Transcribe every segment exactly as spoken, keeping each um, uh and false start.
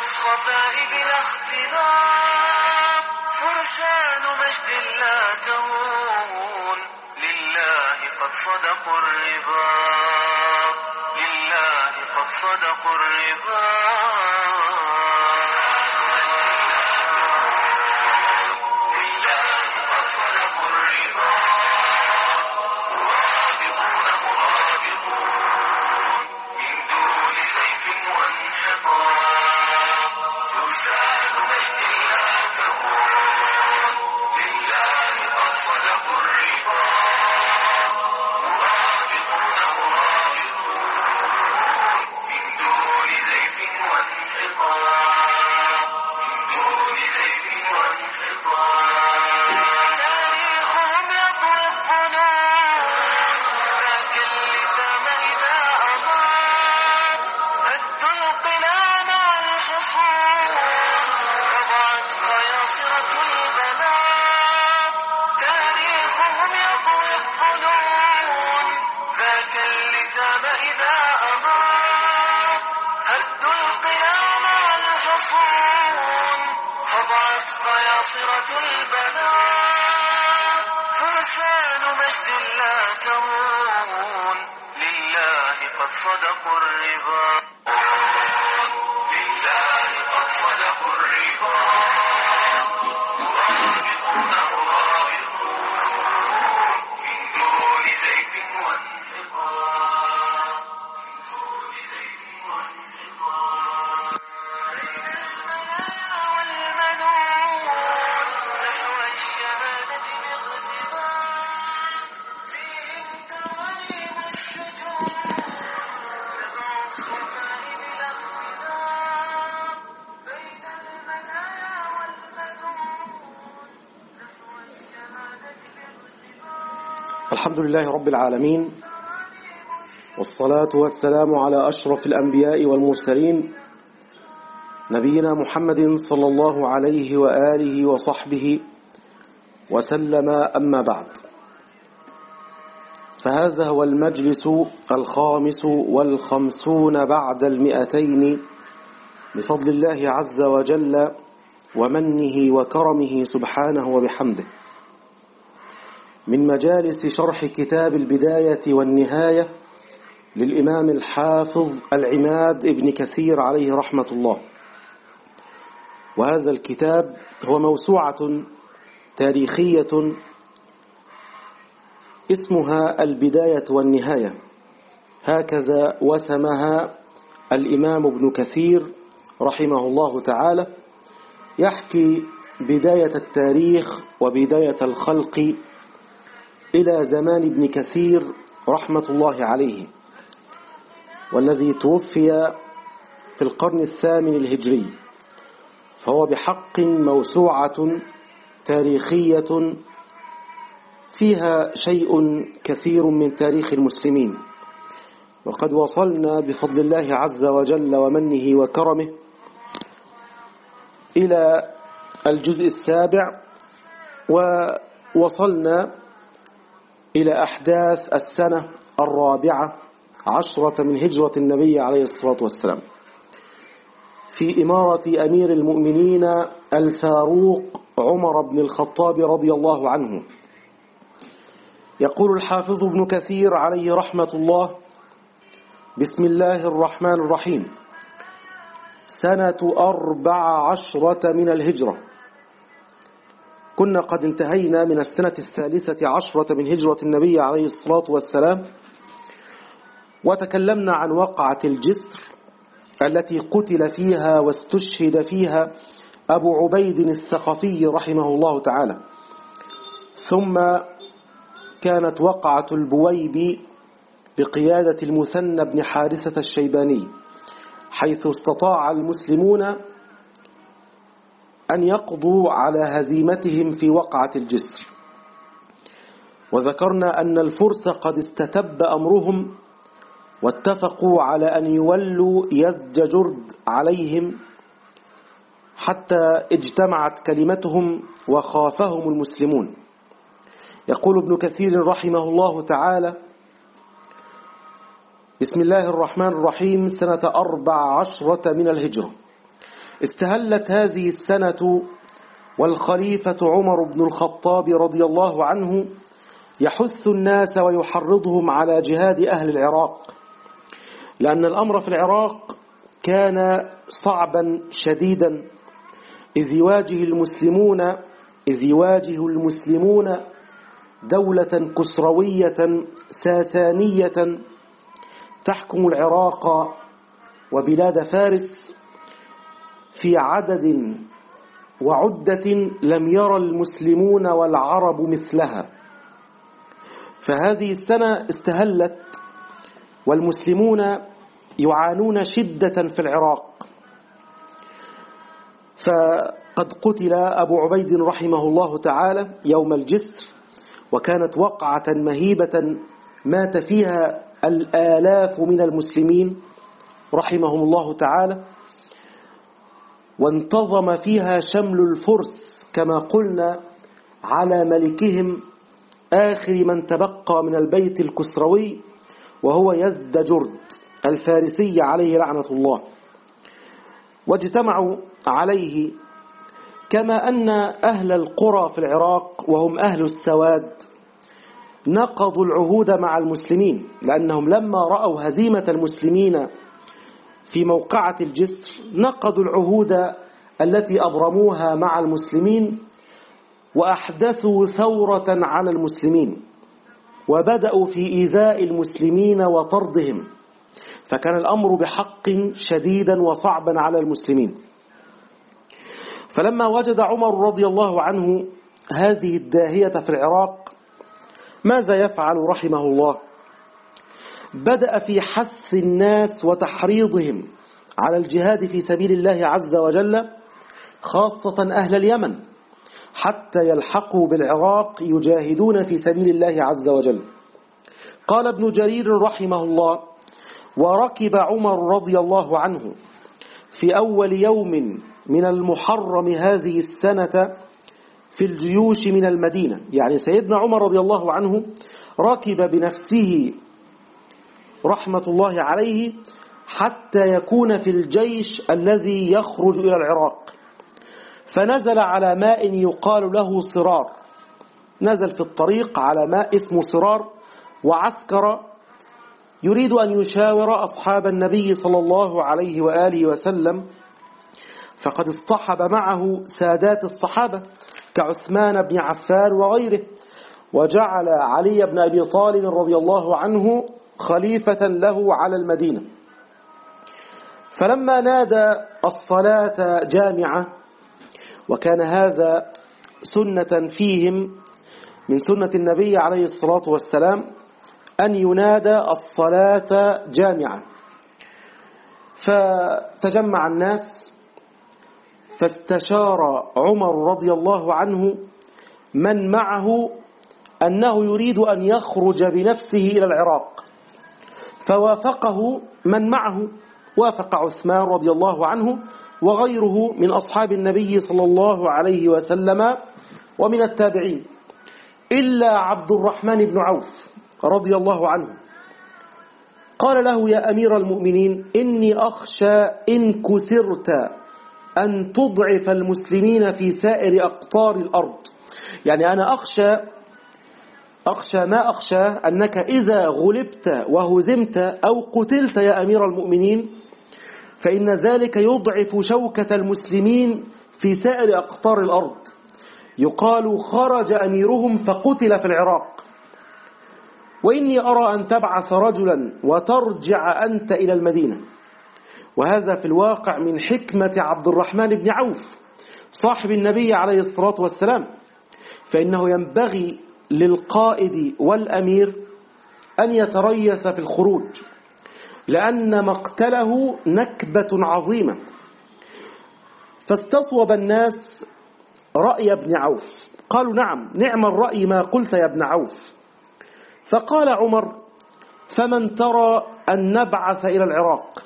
الصفاء بلا اختلاف، فرسان مجد لا تهون، لله قد صدقوا الرباط، لله قد صدقوا الرباط. صدقوا الربا، لله قد صدقوا الربا، مرابطون مرابطون من دون زيف وانتقام، من دون زيف وانتقام. المنايا والمنون نحو الشهادة باغتبار، فيهم تواليب الشجون الحمد لله رب العالمين، والصلاة والسلام على أشرف الأنبياء والمرسلين، نبينا محمد صلى الله عليه وآله وصحبه وسلم. أما بعد، فهذا هو المجلس الخامس والخمسون بعد المئتين بفضل الله عز وجل ومنه وكرمه سبحانه وبحمده، من مجالس شرح كتاب البداية والنهاية للإمام الحافظ العماد ابن كثير عليه رحمة الله. وهذا الكتاب هو موسوعة تاريخية اسمها البداية والنهاية، هكذا وسمها الإمام ابن كثير رحمه الله تعالى، يحكي بداية التاريخ وبداية الخلق إلى زمان ابن كثير رحمة الله عليه، والذي توفي في القرن الثامن الهجري، فهو بحق موسوعة تاريخية فيها شيء كثير من تاريخ المسلمين. وقد وصلنا بفضل الله عز وجل ومنه وكرمه إلى الجزء السابع، ووصلنا إلى أحداث السنة الرابعة عشرة من هجرة النبي عليه الصلاة والسلام، في إمارة أمير المؤمنين الفاروق عمر بن الخطاب رضي الله عنه. يقول الحافظ ابن كثير عليه رحمة الله: بسم الله الرحمن الرحيم. سنة أربع عشرة من الهجرة. كنا قد انتهينا من السنة الثالثة عشرة من هجرة النبي عليه الصلاة والسلام، وتكلمنا عن وقعة الجسر التي قتل فيها واستشهد فيها أبو عبيد الثقفي رحمه الله تعالى. ثم كانت وقعة البويب بقيادة المثنى بن حارثة الشيباني، حيث استطاع المسلمون أن يقضوا على هزيمتهم في وقعة الجسر. وذكرنا أن الفرس قد استتب أمرهم، واتفقوا على أن يولوا يزدجرد عليهم حتى اجتمعت كلمتهم وخافهم المسلمون. يقول ابن كثير رحمه الله تعالى: بسم الله الرحمن الرحيم. سنة أربع عشرة من الهجرة. استهلت هذه السنة والخليفة عمر بن الخطاب رضي الله عنه يحث الناس ويحرضهم على جهاد أهل العراق، لأن الأمر في العراق كان صعبا شديدا، إذ يواجه المسلمون إذ يواجه المسلمون دولة كسروية ساسانية تحكم العراق وبلاد فارس في عدد وعدة لم يرى المسلمون والعرب مثلها. فهذه السنة استهلت والمسلمون يعانون شدة في العراق، فقد قتل أبو عبيد رحمه الله تعالى يوم الجسر، وكانت وقعة مهيبة مات فيها الآلاف من المسلمين رحمهم الله تعالى، وانتظم فيها شمل الفرس كما قلنا على ملكهم آخر من تبقى من البيت الكسروي، وهو يزدجرد الفارسي عليه لعنة الله. واجتمعوا عليه، كما أن أهل القرى في العراق وهم أهل السواد نقضوا العهود مع المسلمين، لأنهم لما رأوا هزيمة المسلمين في موقعة الجسر نقضوا العهود التي أبرموها مع المسلمين، وأحدثوا ثورة على المسلمين، وبدأوا في إيذاء المسلمين وطردهم، فكان الأمر بحق شديدا وصعبا على المسلمين. فلما وجد عمر رضي الله عنه هذه الداهية في العراق ماذا يفعل رحمه الله؟ بدأ في حث الناس وتحريضهم على الجهاد في سبيل الله عز وجل، خاصة أهل اليمن، حتى يلحقوا بالعراق يجاهدون في سبيل الله عز وجل. قال ابن جرير رحمه الله: وركب عمر رضي الله عنه في أول يوم من المحرم هذه السنة في الجيوش من المدينة، يعني سيدنا عمر رضي الله عنه ركب بنفسه رحمة الله عليه حتى يكون في الجيش الذي يخرج إلى العراق، فنزل على ماء يقال له صرار، نزل في الطريق على ماء اسمه صرار، وعسكر يريد أن يشاور أصحاب النبي صلى الله عليه وآله وسلم، فقد اصطحب معه سادات الصحابة كعثمان بن عفان وغيره، وجعل علي بن أبي طالب رضي الله عنه خليفة له على المدينة. فلما نادى الصلاة جامعة، وكان هذا سنة فيهم من سنة النبي عليه الصلاة والسلام أن ينادى الصلاة جامعة، فتجمع الناس، فاستشار عمر رضي الله عنه من معه أنه يريد أن يخرج بنفسه إلى العراق، فوافقه من معه، وافق عثمان رضي الله عنه وغيره من أصحاب النبي صلى الله عليه وسلم ومن التابعين، إلا عبد الرحمن بن عوف رضي الله عنه. قال له: يا أمير المؤمنين، إني أخشى إن كثرت أن تضعف المسلمين في سائر أقطار الأرض، يعني أنا أخشى أخشى ما أخشى أنك إذا غلبت وهزمت أو قتلت يا أمير المؤمنين فإن ذلك يضعف شوكة المسلمين في سائر أقطار الأرض، يقال خرج أميرهم فقتل في العراق، وإني أرى أن تبعث رجلا وترجع أنت إلى المدينة. وهذا في الواقع من حكمة عبد الرحمن بن عوف صاحب النبي عليه الصلاة والسلام، فإنه ينبغي للقائد والأمير أن يتريث في الخروج، لأن مقتله نكبة عظيمة. فاستصوب الناس رأي ابن عوف، قالوا: نعم، نعم الرأي ما قلت يا ابن عوف. فقال عمر: فمن ترى أن نبعث إلى العراق؟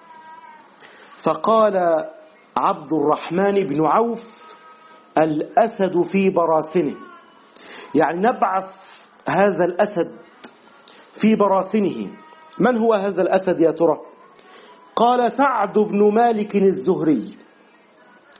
فقال عبد الرحمن بن عوف: الأسد في براثنه، يعني نبعث هذا الأسد في براثنه. من هو هذا الأسد يا ترى؟ قال: سعد بن مالك الزهري.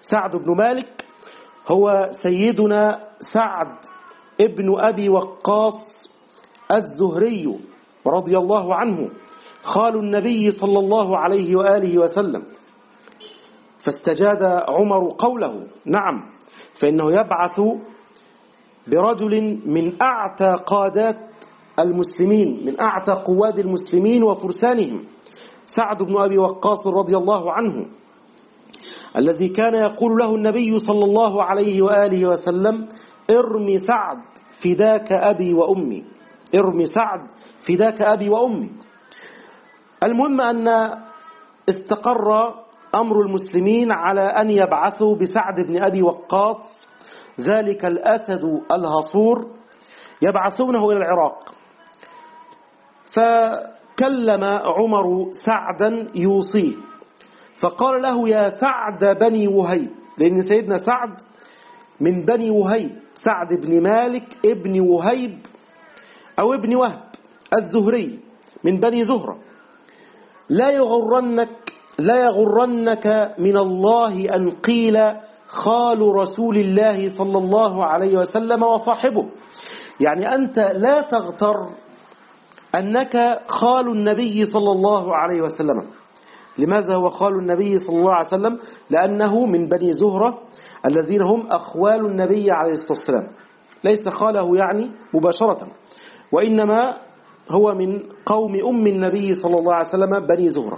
سعد بن مالك هو سيدنا سعد ابن أبي وقاص الزهري رضي الله عنه، خال النبي صلى الله عليه وآله وسلم. فاستجاد عمر قوله: نعم، فإنه يبعث برجل من أعتى قادات المسلمين، من أعتى قواد المسلمين وفرسانهم، سعد بن أبي وقاص رضي الله عنه، الذي كان يقول له النبي صلى الله عليه وآله وسلم: ارمي سعد فداك أبي وأمي، ارمي سعد فداك أبي وأمي. المهم أن استقر أمر المسلمين على أن يبعثوا بسعد بن أبي وقاص، ذلك الأسد الهصور، يبعثونه إلى العراق. فكلم عمر سعدا يوصيه، فقال له: يا سعد بني وهيب، لأن سيدنا سعد من بني وهيب، سعد بن مالك ابن وهيب أو ابن وهب الزهري من بني زهرة. لا يغرنك لا يغرنك من الله أن قيل خال رسول الله صلى الله عليه وسلم وصاحبه، يعني أنت لا تغتر أنك خال النبي صلى الله عليه وسلم. لماذا هو خال النبي صلى الله عليه وسلم؟ لأنه من بني زهرة الذين هم أخوال النبي عليه الصلاة والسلام، ليس خاله يعني مباشرة، وإنما هو من قوم أم النبي صلى الله عليه وسلم بني زهرة.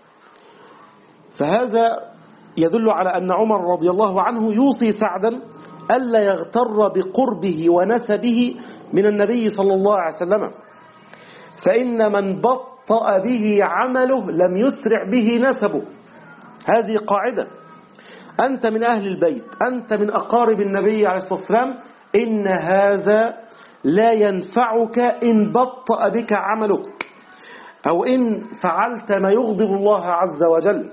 فهذا يدل على أن عمر رضي الله عنه يوصي سعدا ألا يغتر بقربه ونسبه من النبي صلى الله عليه وسلم، فإن من بطأ به عمله لم يسرع به نسبه. هذه قاعدة، أنت من أهل البيت، أنت من أقارب النبي عليه الصلاة والسلام، إن هذا لا ينفعك إن بطأ بك عملك أو إن فعلت ما يغضب الله عز وجل.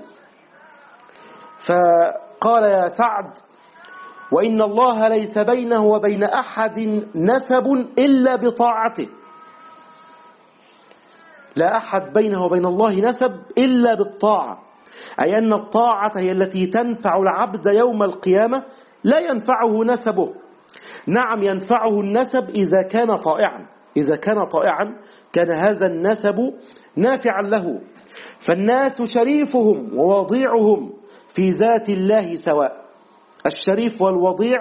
فقال: يا سعد، وإن الله ليس بينه وبين أحد نسب إلا بطاعته. لا أحد بينه وبين الله نسب إلا بالطاعة، أي أن الطاعة هي التي تنفع العبد يوم القيامة، لا ينفعه نسبه. نعم، ينفعه النسب إذا كان طائعا، إذا كان طائعا كان هذا النسب نافعا له. فالناس شريفهم ووضيعهم في ذات الله سواء، الشريف والوضيع،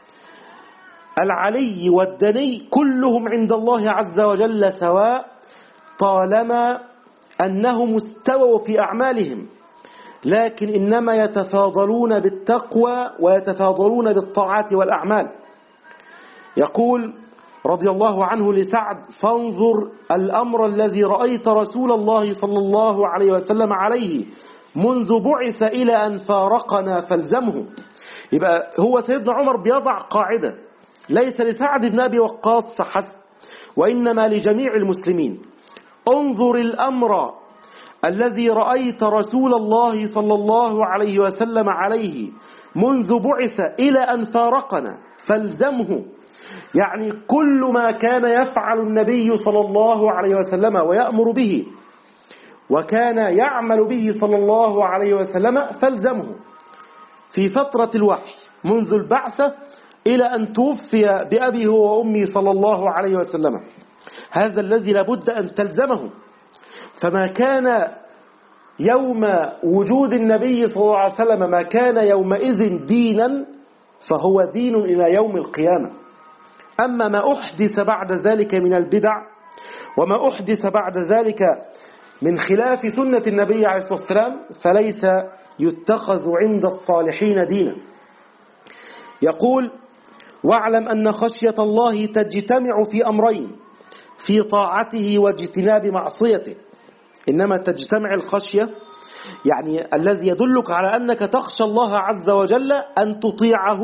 العلي والدني، كلهم عند الله عز وجل سواء، طالما أنهم استووا في أعمالهم، لكن إنما يتفاضلون بالتقوى ويتفاضلون بالطاعات والأعمال. يقول رضي الله عنه لسعد: فانظر الأمر الذي رأيت رسول الله صلى الله عليه وسلم عليه منذ بعث إلى أن فارقنا فالزمه. يبقى هو سيدنا عمر بيضع قاعدة ليس لسعد بن أبي وقاص فحسب، وإنما لجميع المسلمين. انظر الأمر الذي رأيت رسول الله صلى الله عليه وسلم عليه منذ بعث إلى أن فارقنا فالزمه، يعني كل ما كان يفعل النبي صلى الله عليه وسلم ويأمر به وكان يعمل به صلى الله عليه وسلم فالزمه في فترة الوحي منذ البعثة إلى أن توفي بأبيه وأمي صلى الله عليه وسلم. هذا الذي لابد أن تلزمه. فما كان يوم وجود النبي صلى الله عليه وسلم ما كان يومئذ دينا فهو دين إلى يوم القيامة. أما ما أحدث بعد ذلك من البدع وما أحدث بعد ذلك من خلاف سنة النبي عليه الصلاة والسلام فليس يتخذ عند الصالحين دينا. يقول: واعلم أن خشية الله تجتمع في أمرين: في طاعته واجتناب معصيته. إنما تجتمع الخشية يعني الذي يدلك على أنك تخشى الله عز وجل أن تطيعه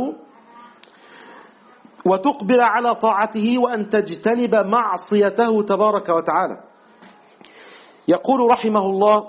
وتقبل على طاعته وأن تجتنب معصيته تبارك وتعالى. يقول رحمه الله: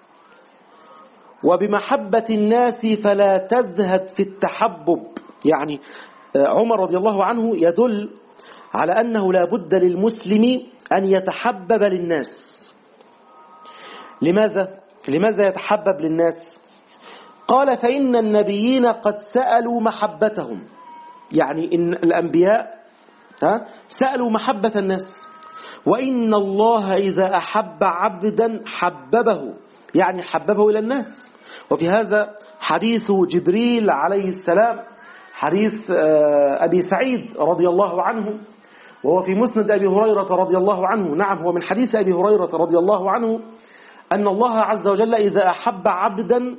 وبمحبة الناس فلا تزهد في التحبب. يعني عمر رضي الله عنه يدل على أنه لا بد للمسلم أن يتحبب للناس. لماذا؟ لماذا يتحبب للناس؟ قال فإن النبيين قد سألوا محبتهم، يعني إن الأنبياء ها سألوا محبة الناس، وإن الله إذا أحب عبدا حببه، يعني حببه إلى الناس. وفي هذا حديث جبريل عليه السلام، حديث أبي سعيد رضي الله عنه، وهو في مسند أبي هريرة رضي الله عنه. نعم، هو من حديث أبي هريرة رضي الله عنه أن الله عز وجل إذا أحب عبدا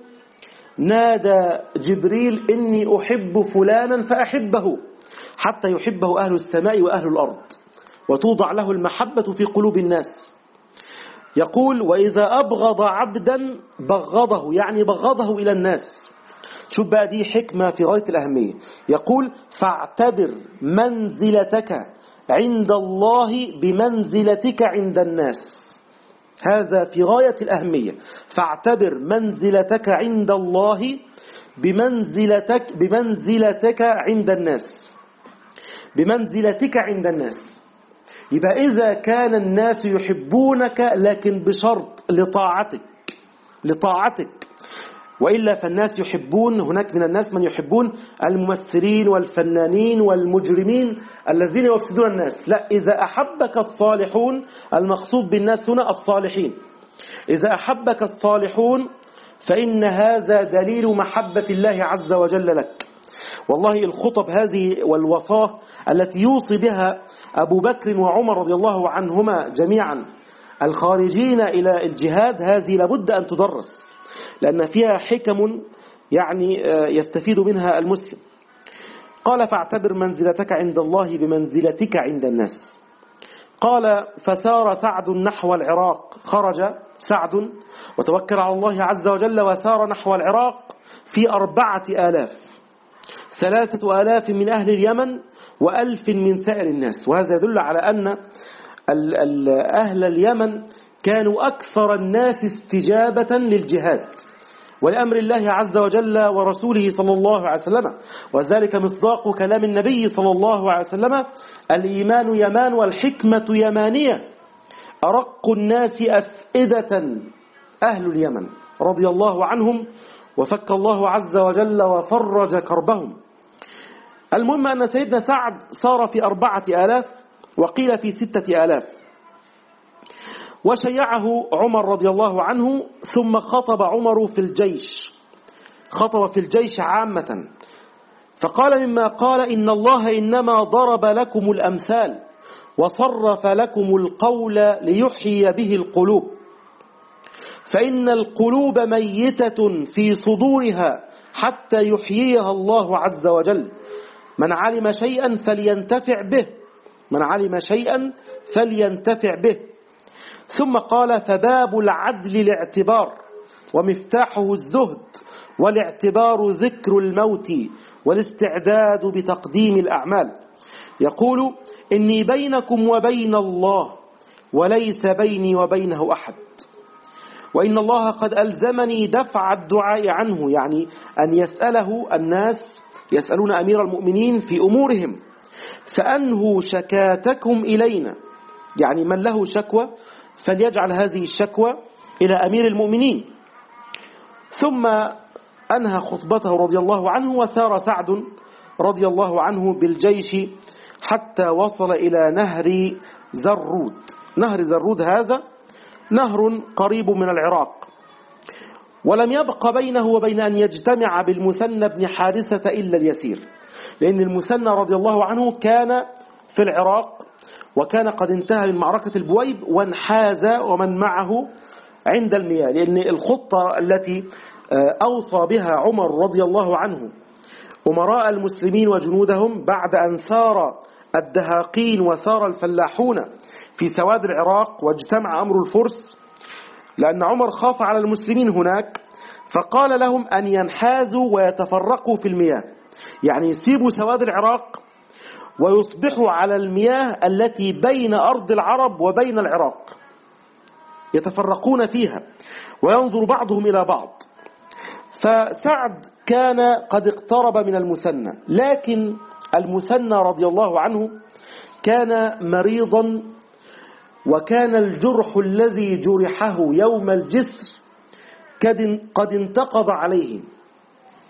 نادى جبريل إني أحب فلانا فأحبه، حتى يحبه أهل السماء وأهل الأرض، وتوضع له المحبة في قلوب الناس. يقول وإذا أبغض عبدا بغضه، يعني بغضه إلى الناس. شوف بقى دي حكمة في غاية الأهمية. يقول فاعتبر منزلتك عند الله بمنزلتك عند الناس. هذا في غاية الأهمية. فاعتبر منزلتك عند الله بمنزلتك بمنزلتك عند الناس، بمنزلتك عند الناس. يبقى إذا كان الناس يحبونك لكن بشرط لطاعتك لطاعتك وإلا فالناس يحبون، هناك من الناس من يحبون الممثلين والفنانين والمجرمين الذين يفسدون الناس. لا، إذا أحبك الصالحون، المقصود بالناس هنا الصالحين، إذا أحبك الصالحون فإن هذا دليل محبة الله عز وجل لك. والله الخطب هذه والوصاة التي يوصي بها أبو بكر وعمر رضي الله عنهما جميعا الخارجين إلى الجهاد، هذه لابد أن تدرس، لأن فيها حكم يعني يستفيد منها المسلم. قال فاعتبر منزلتك عند الله بمنزلتك عند الناس. قال فسار سعد نحو العراق، خرج سعد وتوكل على الله عز وجل وسار نحو العراق في أربعة آلاف، ثلاثة آلاف من أهل اليمن وألف من سائر الناس. وهذا يدل على أن أهل اليمن كانوا أكثر الناس استجابة للجهاد ولأمر الله عز وجل ورسوله صلى الله عليه وسلم. وذلك مصداق كلام النبي صلى الله عليه وسلم الإيمان يمان والحكمة يمانية، أرق الناس أفئدة أهل اليمن رضي الله عنهم، وفك الله عز وجل وفرج كربهم. المهم أن سيدنا سعد صار في أربعة آلاف، وقيل في ستة آلاف، وشيعه عمر رضي الله عنه. ثم خطب عمر في الجيش، خطب في الجيش عامة، فقال مما قال إن الله إنما ضرب لكم الأمثال وصرف لكم القول ليحيي به القلوب، فإن القلوب ميتة في صدورها حتى يحييها الله عز وجل. من علم شيئا فلينتفع به، من علم شيئا فلينتفع به. ثم قال فباب العدل الاعتبار ومفتاحه الزهد، والاعتبار ذكر الموت والاستعداد بتقديم الأعمال. يقول إني بينكم وبين الله وليس بيني وبينه أحد، وإن الله قد ألزمني دفع الدعاء عنه، يعني أن يسأله الناس، يسألون أمير المؤمنين في أمورهم، فأنهوا شكاتكم إلينا، يعني من له شكوى فليجعل هذه الشكوى إلى أمير المؤمنين. ثم أنهى خطبته رضي الله عنه، وسار سعد رضي الله عنه بالجيش حتى وصل إلى نهر زرود. نهر زرود هذا نهر قريب من العراق، ولم يبق بينه وبين أن يجتمع بالمثنى بن حارثة إلا اليسير، لأن المثنى رضي الله عنه كان في العراق، وكان قد انتهى من معركة البويب وانحاز ومن معه عند المياه، لأن الخطة التي أوصى بها عمر رضي الله عنه أمراء المسلمين وجنودهم بعد أن ثار الدهاقين وثار الفلاحون في سواد العراق واجتمع أمر الفرس، لأن عمر خاف على المسلمين هناك، فقال لهم أن ينحازوا ويتفرقوا في المياه، يعني يسيبوا سواد العراق ويصبحوا على المياه التي بين أرض العرب وبين العراق، يتفرقون فيها وينظر بعضهم إلى بعض. فسعد كان قد اقترب من المثنى، لكن المثنى رضي الله عنه كان مريضا، وكان الجرح الذي جرحه يوم الجسر قد انتقض عليه،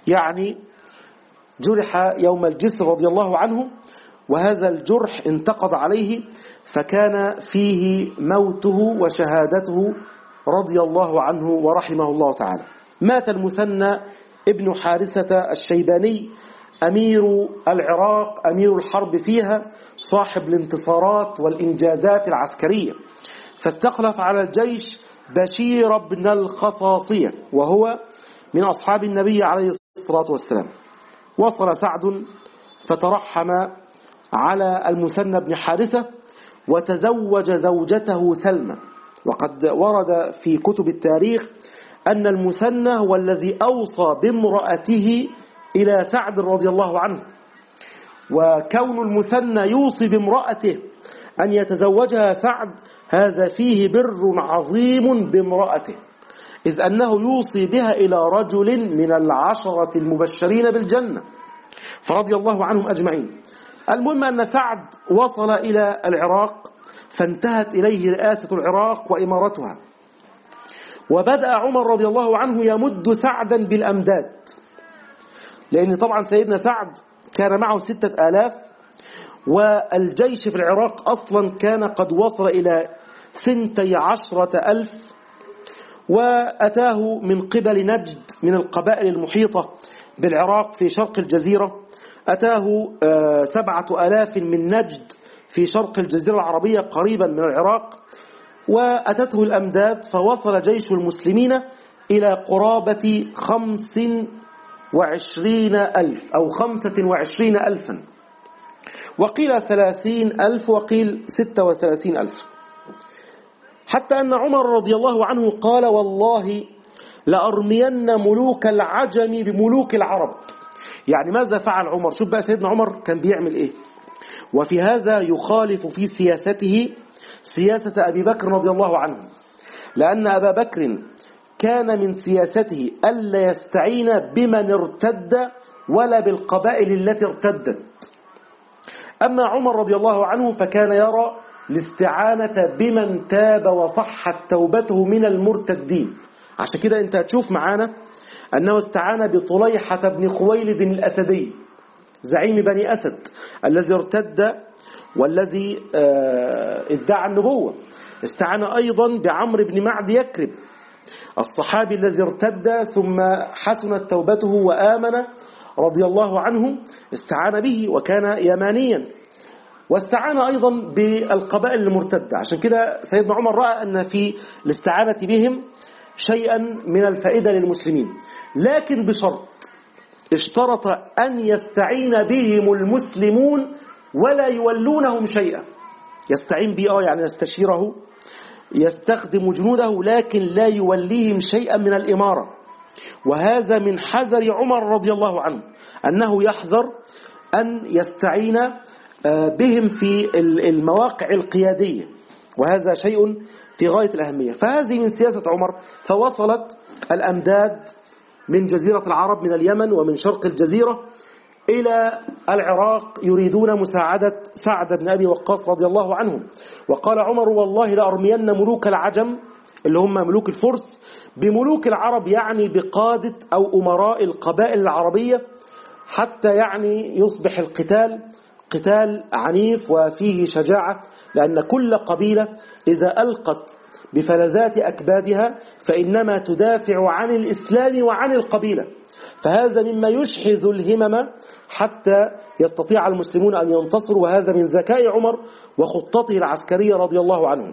يعني جرح يوم الجسر رضي الله عنه، وهذا الجرح انتقض عليه فكان فيه موته وشهادته رضي الله عنه ورحمه الله تعالى. مات المثنى ابن حارثة الشيباني أمير العراق، أمير الحرب فيها، صاحب الانتصارات والإنجازات العسكرية، فاستخلف على الجيش بشير بن الخصاصية وهو من أصحاب النبي عليه الصلاة والسلام. وصل سعد فترحم على المثنى بن حارثة وتزوج زوجته سلمى. وقد ورد في كتب التاريخ أن المثنى هو الذي أوصى بامرأته إلى سعد رضي الله عنه، وكون المثنى يوصي بامرأته أن يتزوجها سعد هذا فيه بر عظيم بامرأته، إذ أنه يوصي بها إلى رجل من العشرة المبشرين بالجنة، فرضي الله عنهم أجمعين. المهم أن سعد وصل إلى العراق فانتهت إليه رئاسة العراق وإمارتها، وبدأ عمر رضي الله عنه يمد سعدا بالأمداد، لأن طبعا سيدنا سعد كان معه ستة آلاف، والجيش في العراق أصلا كان قد وصل إلى ثنتي عشرة ألف، وأتاه من قبل نجد من القبائل المحيطة بالعراق في شرق الجزيرة، أتاه سبعة آلاف من نجد في شرق الجزيرة العربية قريبا من العراق، وأتته الأمداد، فوصل جيش المسلمين إلى قرابة خمس وعشرين ألف أو خمسة وعشرين ألفا، وقيل ثلاثين ألف وقيل ستة وثلاثين ألف، حتى أن عمر رضي الله عنه قال: والله لأرمين ملوك العجم بملوك العرب. يعني ماذا فعل عمر؟ شوف بقى سيدنا عمر كان بيعمل إيه. وفي هذا يخالف في سياسته سياسة أبي بكر رضي الله عنه، لأن أبا بكر كان من سياسته ألا يستعين بمن ارتد ولا بالقبائل التي ارتدت. أما عمر رضي الله عنه فكان يرى الاستعانة بمن تاب وصحت توبته من المرتدين. عشان كده أنت هتشوف معانا أنه استعان بطليحة بن خويلد الأسدي زعيم بني أسد الذي ارتد والذي ادعى النبوة. استعان أيضا بعمرو بن معد يكرب الصحابي الذي ارتد ثم حسنت توبته وآمن رضي الله عنه، استعان به وكان يمانيا. واستعان أيضا بالقبائل المرتدة. عشان كده سيدنا عمر رأى أن في الاستعانة بهم شيئا من الفائدة للمسلمين، لكن بشرط، اشترط أن يستعين بهم المسلمون ولا يولونهم شيئا. يستعين به آه يعني يستشيره، يستخدم جنوده، لكن لا يوليهم شيئا من الإمارة. وهذا من حذر عمر رضي الله عنه، أنه يحذر أن يستعين بهم في المواقع القيادية، وهذا شيء في غاية الأهمية. فهذه من سياسة عمر. فوصلت الأمداد من جزيرة العرب من اليمن ومن شرق الجزيرة إلى العراق يريدون مساعدة سعد بن أبي وقاص رضي الله عنه. وقال عمر: والله لأرمين ملوك العجم اللي هم ملوك الفرس بملوك العرب، يعني بقادة أو أمراء القبائل العربية، حتى يعني يصبح القتال قتال عنيف وفيه شجاعة، لأن كل قبيلة إذا ألقت بفلذات أكبادها فإنما تدافع عن الإسلام وعن القبيلة. فهذا مما يشحذ الهمم حتى يستطيع المسلمون أن ينتصروا، وهذا من ذكاء عمر وخطته العسكرية رضي الله عنه.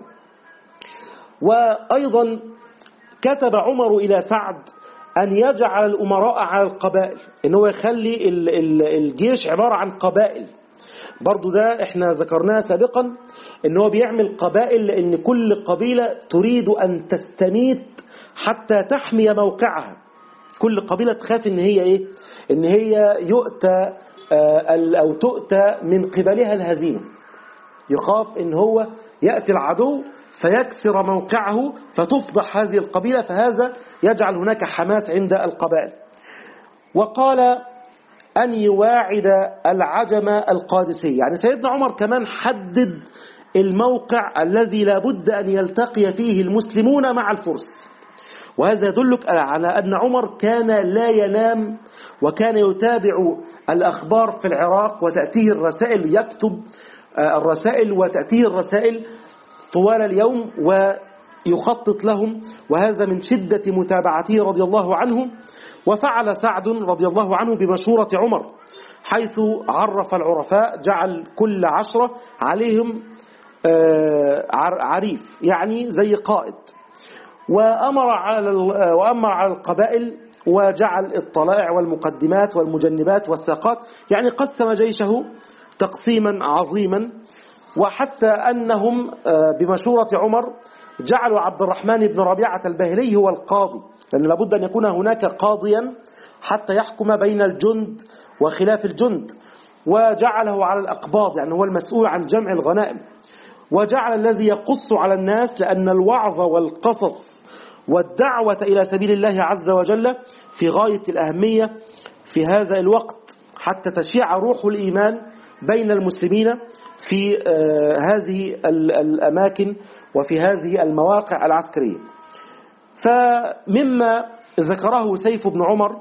وأيضا كتب عمر إلى سعد أن يجعل الأمراء على القبائل، إنه يخلي الجيش عبارة عن قبائل. برضو ده احنا ذكرناه سابقا، إنه بيعمل قبائل لأن كل قبيلة تريد أن تستميت حتى تحمي موقعها. كل قبيلة تخاف إن هي إيه؟ إن هي يؤتى أو تؤتى من قبلها الهزيمة، يخاف إن هو يأتي العدو فيكسر موقعه فتفضح هذه القبيلة، فهذا يجعل هناك حماس عند القبائل. وقال أن يواعد العجم القادسي، يعني سيدنا عمر كمان حدد الموقع الذي لا بد أن يلتقي فيه المسلمون مع الفرس. وهذا يدلك على أن عمر كان لا ينام وكان يتابع الأخبار في العراق وتأتيه الرسائل، يكتب الرسائل وتأتيه الرسائل طوال اليوم ويخطط لهم، وهذا من شدة متابعته رضي الله عنه. وفعل سعد رضي الله عنه بمشورة عمر، حيث عرف العرفاء، جعل كل عشرة عليهم عريف يعني زي قائد، وأمر على وأمر على القبائل، وجعل الطلائع والمقدمات والمجنبات والساقات، يعني قسم جيشه تقسيما عظيما. وحتى أنهم بمشورة عمر جعلوا عبد الرحمن بن ربيعة الباهلي هو القاضي، لأن لابد أن يكون هناك قاضيا حتى يحكم بين الجند وخلاف الجند، وجعله على الأقباض، يعني هو المسؤول عن جمع الغنائم. وجعل الذي يقص على الناس، لأن الوعظ والقصص والدعوة إلى سبيل الله عز وجل في غاية الأهمية في هذا الوقت، حتى تشيع روح الإيمان بين المسلمين في هذه الأماكن وفي هذه المواقع العسكرية. فمما ذكره سيف بن عمر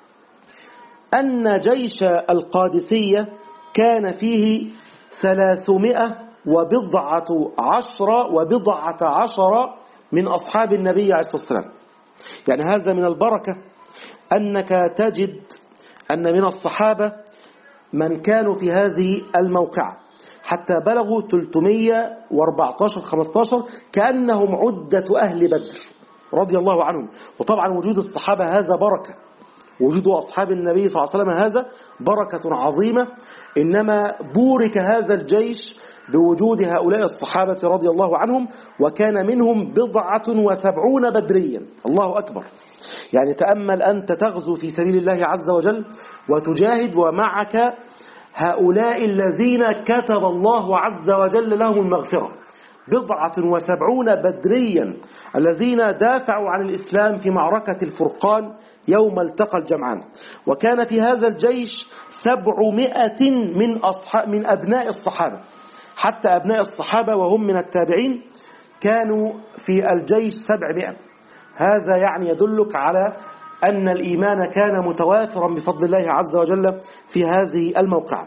أن جيش القادسية كان فيه ثلاثمائة وبضعة عشرة وبضعة عشرة من أصحاب النبي عليه الصلاة والسلام. يعني هذا من البركة أنك تجد أن من الصحابة من كانوا في هذه الموقعة حتى بلغوا ثلاثمائة وأربعة عشر خمسة عشر، كأنهم عدة أهل بدر رضي الله عنهم. وطبعا وجود الصحابة هذا بركة، وجود أصحاب النبي صلى الله عليه وسلم هذا بركة عظيمة. إنما بورك هذا الجيش بوجود هؤلاء الصحابة رضي الله عنهم، وكان منهم بضعة وسبعون بدريا. الله أكبر. يعني تأمل أنت تغزو في سبيل الله عز وجل وتجاهد، ومعك هؤلاء الذين كتب الله عز وجل لهم المغفرة، بضعة وسبعون بدريا الذين دافعوا عن الإسلام في معركة الفرقان يوم التقى الجمعان. وكان في هذا الجيش سبعمائة من, أصحاب من أبناء الصحابة، حتى أبناء الصحابة وهم من التابعين كانوا في الجيش سبعمائة. هذا يعني يدلك على أن الإيمان كان متوافرا بفضل الله عز وجل في هذه الموقعة.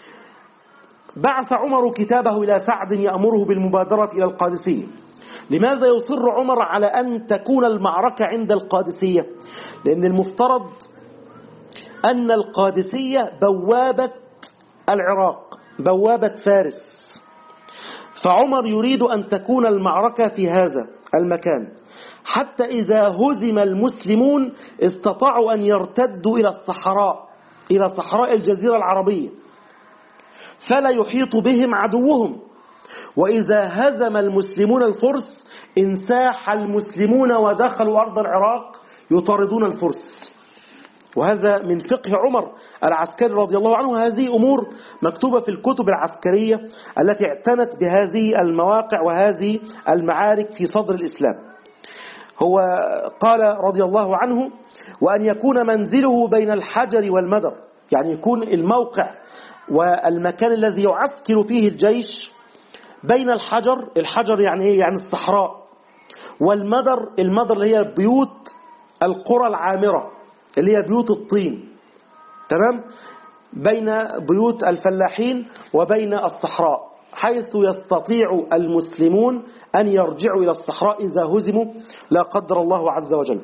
بعث عمر كتابه إلى سعد يأمره بالمبادرة إلى القادسية. لماذا يصر عمر على أن تكون المعركة عند القادسية؟ لأن المفترض أن القادسية بوابة العراق، بوابة فارس، فعمر يريد أن تكون المعركة في هذا المكان، حتى إذا هزم المسلمون استطاعوا أن يرتدوا إلى الصحراء، إلى صحراء الجزيرة العربية، فلا يحيط بهم عدوهم. وإذا هزم المسلمون الفرس انساح المسلمون ودخلوا أرض العراق يطاردون الفرس. وهذا من فقه عمر العسكري رضي الله عنه. هذه أمور مكتوبة في الكتب العسكرية التي اعتنت بهذه المواقع وهذه المعارك في صدر الإسلام. هو قال رضي الله عنه: وأن يكون منزله بين الحجر والمدر، يعني يكون الموقع والمكان الذي يعسكر فيه الجيش بين الحجر، الحجر يعني ايه؟ يعني الصحراء، والمدر، المدر اللي هي بيوت القرى العامرة اللي هي بيوت الطين، تمام، بين بيوت الفلاحين وبين الصحراء، حيث يستطيع المسلمون أن يرجعوا إلى الصحراء إذا هزموا لا قدر الله عز وجل.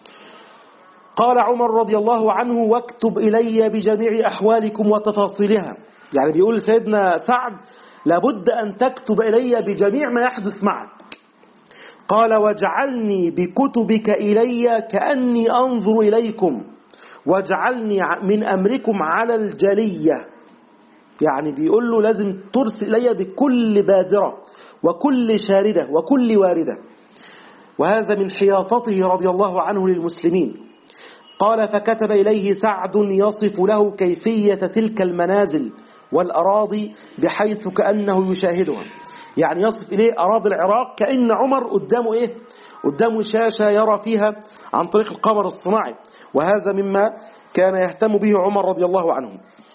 قال عمر رضي الله عنه: واكتب إلي بجميع أحوالكم وتفاصيلها. يعني بيقول سيدنا سعد: لابد أن تكتب إلي بجميع ما يحدث معك. قال: واجعلني بكتبك إلي كأني أنظر إليكم، واجعلني من أمركم على الجلية. يعني بيقول له لازم ترسل إلي بكل بادرة وكل شاردة وكل واردة. وهذا من حياطته رضي الله عنه للمسلمين. قال: فكتب إليه سعد يصف له كيفية تلك المنازل والأراضي بحيث كأنه يشاهدها. يعني يصف إليه أراضي العراق كأن عمر قدامه إيه؟ قدامه شاشة يرى فيها عن طريق القمر الصناعي. وهذا مما كان يهتم به عمر رضي الله عنه.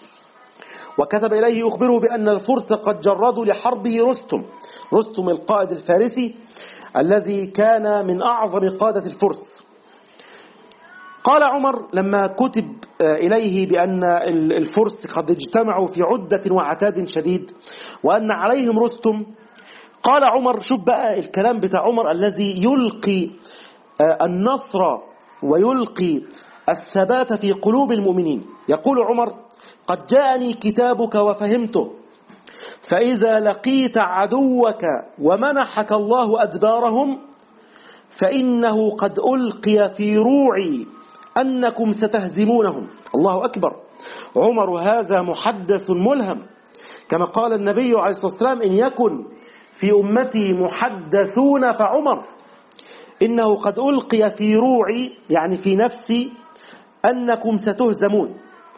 وكتب إليه يخبره بأن الفرس قد جردوا لحربه رستم، رستم القائد الفارسي الذي كان من أعظم قادة الفرس. قال عمر لما كتب إليه بأن الفرس قد اجتمعوا في عدة وعتاد شديد وأن عليهم رستم، قال عمر، شوف بقى الكلام بتاع عمر الذي يلقي النصر ويلقي الثبات في قلوب المؤمنين. يقول عمر: قد جاءني كتابك وفهمته، فإذا لقيت عدوك ومنحك الله أدبارهم فإنه قد ألقي في روعي أنكم ستهزمونهم. الله أكبر. عمر هذا محدث ملهم، كما قال النبي عليه الصلاة والسلام: إن يكن في أمتي محدثون فعمر، إنه قد ألقي في روعي، يعني في نفسي، أنكم ستهزمون،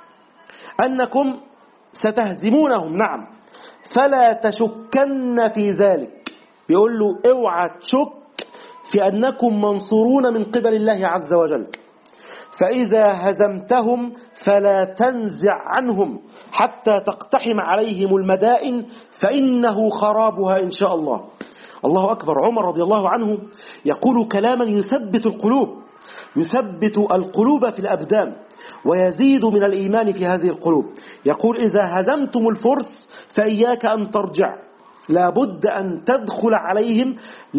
أنكم ستهزمونهم. نعم، فلا تشكن في ذلك. بيقول له اوعى تشك في أنكم منصورون من قبل الله عز وجل، فإذا هزمتهم فلا تنزع عنهم حتى تقتحم عليهم المدائن فإنه خرابها إن شاء الله. الله أكبر. عمر رضي الله عنه يقول كلاما يثبت القلوب، يثبت القلوب في الأبدان ويزيد من الإيمان في هذه القلوب. يقول: إذا هزمتم الفرس فإياك أن ترجع، لابد أن تدخل عليهم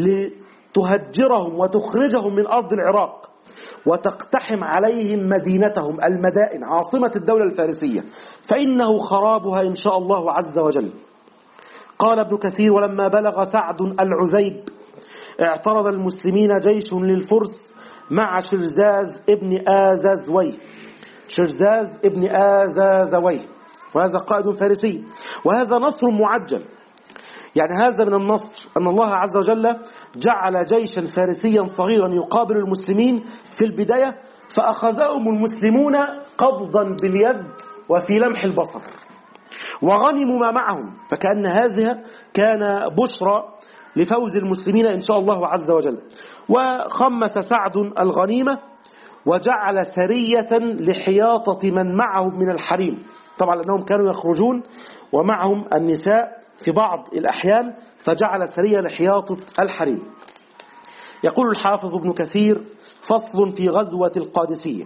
لتهجرهم وتخرجهم من أرض العراق وتقتحم عليهم مدينتهم، المدائن، عاصمة الدولة الفارسية، فإنه خرابها إن شاء الله عز وجل. قال ابن كثير: ولما بلغ سعد العزيب اعترض المسلمين جيش للفرس مع شرزاز ابن آذاذويه. شرزاز ابن آذاذويه، وهذا قائد فارسي، وهذا نصر معجل. يعني هذا من النصر أن الله عز وجل جعل جيشا فارسيا صغيرا يقابل المسلمين في البداية، فأخذهم المسلمون قبضا باليد وفي لمح البصر وغنموا ما معهم، فكأن هذا كان بشرى لفوز المسلمين إن شاء الله عز وجل. وخمس سعد الغنيمة وجعل سرية لحياطة من معهم من الحريم، طبعا لأنهم كانوا يخرجون ومعهم النساء في بعض الأحيان، فجعل سرية لحياطة الحريم. يقول الحافظ ابن كثير: فصل في غزوة القادسية.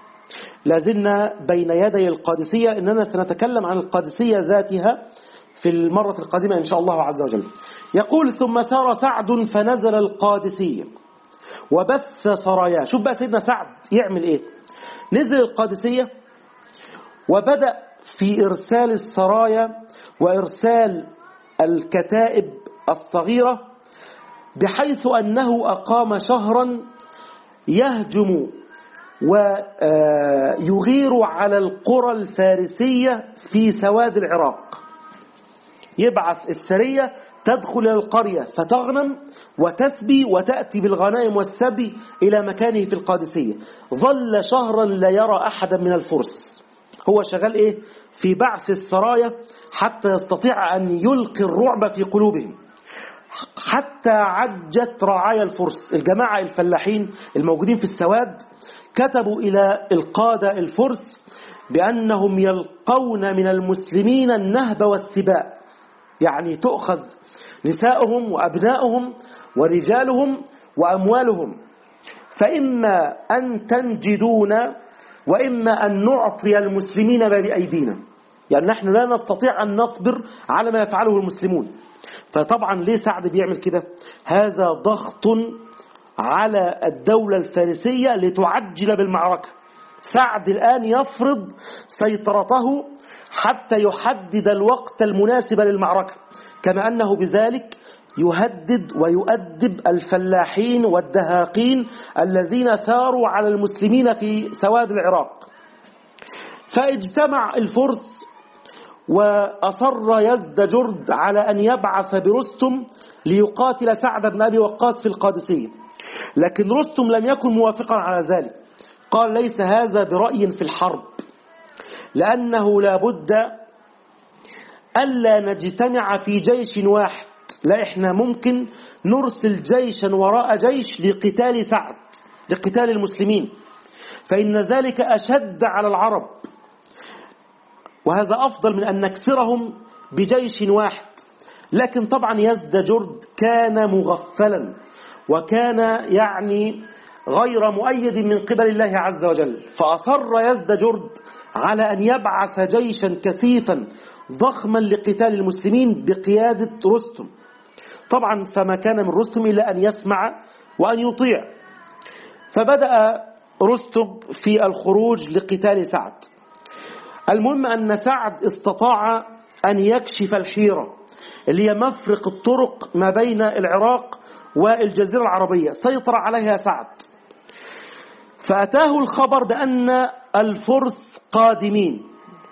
لازلنا بين يدي القادسية، إننا سنتكلم عن القادسية ذاتها في المرة القادمة إن شاء الله عز وجل. يقول: ثم سار سعد فنزل القادسية وبث سرايا. شوف بقى سيدنا سعد يعمل إيه. نزل القادسية وبدأ في إرسال السرايا وإرسال الكتائب الصغيرة، بحيث أنه أقام شهرا يهجم ويغير على القرى الفارسية في سواد العراق. يبعث السرية تدخل إلى القرية فتغنم وتسبي وتأتي بالغنائم والسبي إلى مكانه في القادسية. ظل شهرا لا يرى أحدا من الفرس. هو شغال إيه؟ في بعث السرايا حتى يستطيع أن يلقي الرعب في قلوبهم، حتى عجت رعايا الفرس. الجماعة الفلاحين الموجودين في السواد كتبوا إلى القادة الفرس بأنهم يلقون من المسلمين النهب والسباء، يعني تؤخذ نساؤهم وأبنائهم ورجالهم وأموالهم، فإما أن تنجدون وإما أن نعطي المسلمين ما بأيدينا. يعني نحن لا نستطيع أن نصبر على ما يفعله المسلمون. فطبعا ليه سعد بيعمل كده؟ هذا ضغط على الدولة الفارسية لتعجل بالمعركة. سعد الآن يفرض سيطرته حتى يحدد الوقت المناسب للمعركة، كما أنه بذلك يهدد ويؤدب الفلاحين والدهاقين الذين ثاروا على المسلمين في سواد العراق. فاجتمع الفرس وأصر يزدجرد على أن يبعث برستم ليقاتل سعد بن أبي وقاص في القادسية، لكن رستم لم يكن موافقا على ذلك. قال: ليس هذا برأي في الحرب، لأنه لا بد ألا نجتمع في جيش واحد، لا إحنا ممكن نرسل جيشا وراء جيش لقتال سعد، لقتال المسلمين، فإن ذلك أشد على العرب، وهذا أفضل من أن نكسرهم بجيش واحد. لكن طبعا يزدجرد كان مغفلا، وكان يعني غير مؤيد من قبل الله عز وجل، فأصر يزدجرد على أن يبعث جيشا كثيفا ضخما لقتال المسلمين بقيادة رستم. طبعا فما كان من رستم إلا أن يسمع وأن يطيع. فبدأ رستم في الخروج لقتال سعد. المهم أن سعد استطاع أن يكشف الحيرة اللي هي مفرق الطرق ما بين العراق والجزيرة العربية، سيطر عليها سعد. فأتاه الخبر بأن الفرس قادمين،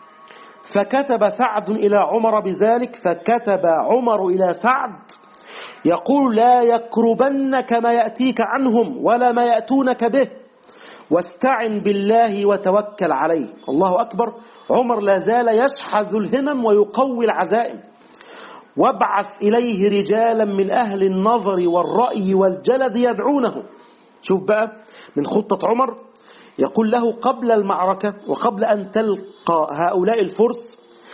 فكتب سعد إلى عمر بذلك، فكتب عمر إلى سعد يقول: لا يكربنك ما يأتيك عنهم ولا ما يأتونك به، واستعن بالله وتوكل عليه. الله أكبر. عمر لا زال يشحذ الهمم ويقوي العزائم. وابعث إليه رجالا من أهل النظر والرأي والجلد يدعونه. شوف بقى من خطة عمر، يقول له قبل المعركة وقبل أن تلقى هؤلاء الفرس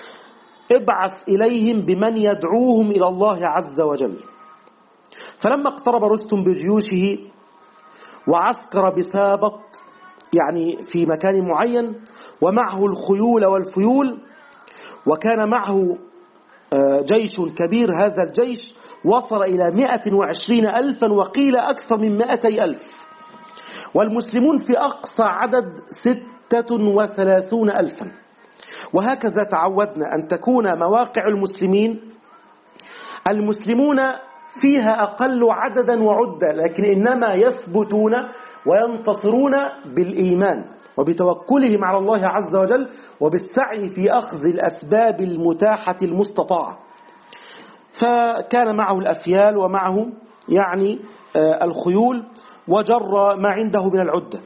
ابعث إليهم بمن يدعوهم إلى الله عز وجل. فلما اقترب رستم بجيوشه وعسكر بسابط يعني في مكان معين ومعه الخيول والفيول، وكان معه جيش كبير، هذا الجيش وصل إلى مئة وعشرين ألفا وقيل أكثر من مئتي ألف، والمسلمون في أقصى عدد ستة وثلاثون ألفا. وهكذا تعودنا أن تكون مواقع المسلمين المسلمون فيها أقل عددا وعدة، لكن إنما يثبتون وينتصرون بالإيمان وبتوكلهم على الله عز وجل وبالسعي في أخذ الأسباب المتاحة المستطاعة. فكان معه الأفيال ومعه يعني الخيول وجر ما عنده من العدة.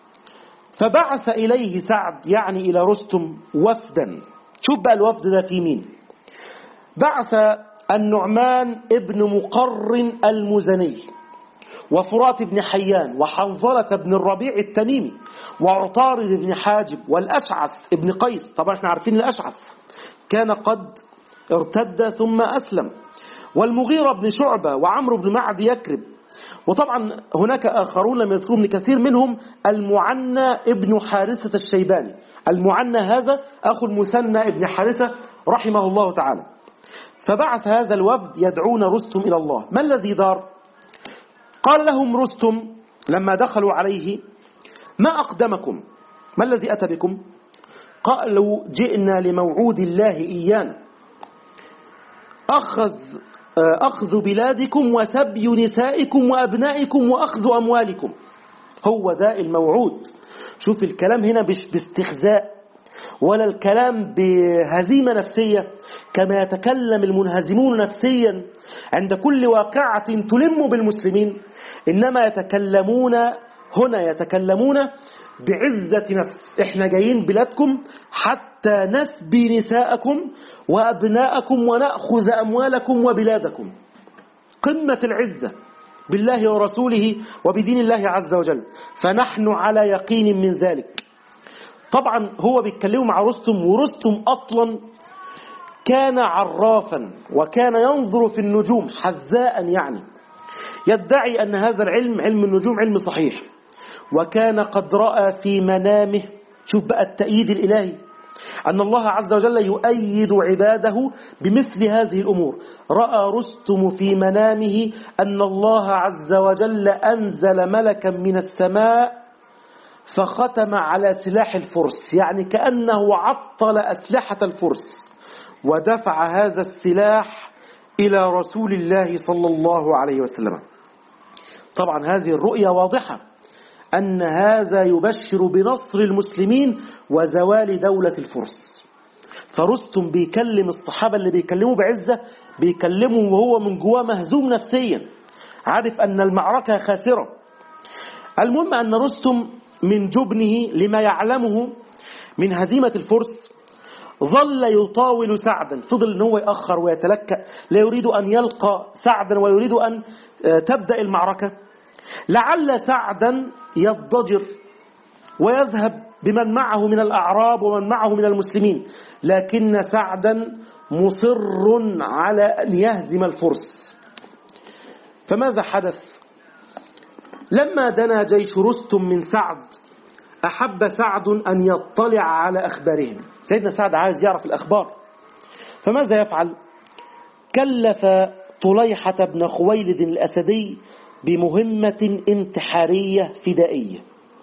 فبعث إليه سعد يعني إلى رستم وفدا. شوف بقى الوفد ده في مين؟ بعث النعمان ابن مقرن المزني، وفرات بن حيان، وحنظلة بن الربيع التميمي، وعطارد بن حاجب، والأشعث ابن قيس. طبعا احنا عارفين الأشعث كان قد ارتد ثم أسلم، والمغيرة بن شعبة، وعمرو بن معد يكرب. وطبعا هناك آخرون لم يذكرهم لكثير منهم المعنى ابن حارثة الشيباني. المعنى هذا أخو المثنى ابن حارثة رحمه الله تعالى. فبعث هذا الوفد يدعون رستم إلى الله. ما الذي دار؟ قال لهم رستم لما دخلوا عليه: ما أقدمكم؟ ما الذي أتى بكم؟ قالوا: جئنا لموعود الله إيانا، أخذ أخذ بلادكم وسبي نسائكم وأبنائكم وأخذ أموالكم. هو ده الموعود. شوف الكلام هنا مش باستخزاء ولا الكلام بهزيمة نفسية كما يتكلم المنهزمون نفسيا عند كل واقعة تلم بالمسلمين، إنما يتكلمون هنا يتكلمون بعزة نفس. إحنا جايين بلادكم حتى نسبي نساءكم وأبناءكم ونأخذ أموالكم وبلادكم. قمة العزة بالله ورسوله وبدين الله عز وجل، فنحن على يقين من ذلك. طبعا هو بيتكلموا مع رستم، ورستم أصلا كان عرافا وكان ينظر في النجوم حذاء، يعني يدعي أن هذا العلم علم النجوم علم صحيح، وكان قد رأى في منامه. شوف بقى التأييد الإلهي، أن الله عز وجل يؤيد عباده بمثل هذه الأمور. رأى رستم في منامه أن الله عز وجل أنزل ملكا من السماء فختم على سلاح الفرس، يعني كأنه عطل أسلحة الفرس ودفع هذا السلاح إلى رسول الله صلى الله عليه وسلم. طبعا هذه الرؤية واضحة أن هذا يبشر بنصر المسلمين وزوال دولة الفرس. فرستم بيكلم الصحابة اللي بيكلموا بعزة، بيكلموا وهو من جواه مهزوم نفسيا، عارف أن المعركة خاسرة. المهم أن رستم من جبنه لما يعلمه من هزيمة الفرس ظل يطاول سعدا، فضل أنه يأخر ويتلكأ، لا يريد أن يلقى سعدا ويريد أن تبدأ المعركة، لعل سعدا يضجر ويذهب بمن معه من الأعراب ومن معه من المسلمين، لكن سعدا مصر على أن يهزم الفرس. فماذا حدث؟ لما دنا جيش رستم من سعد أحب سعد أن يطلع على أخبارهم. سيدنا سعد عايز يعرف الأخبار، فماذا يفعل؟ كلف طليحة بن خويلد الأسدي بمهمة انتحارية فدائية.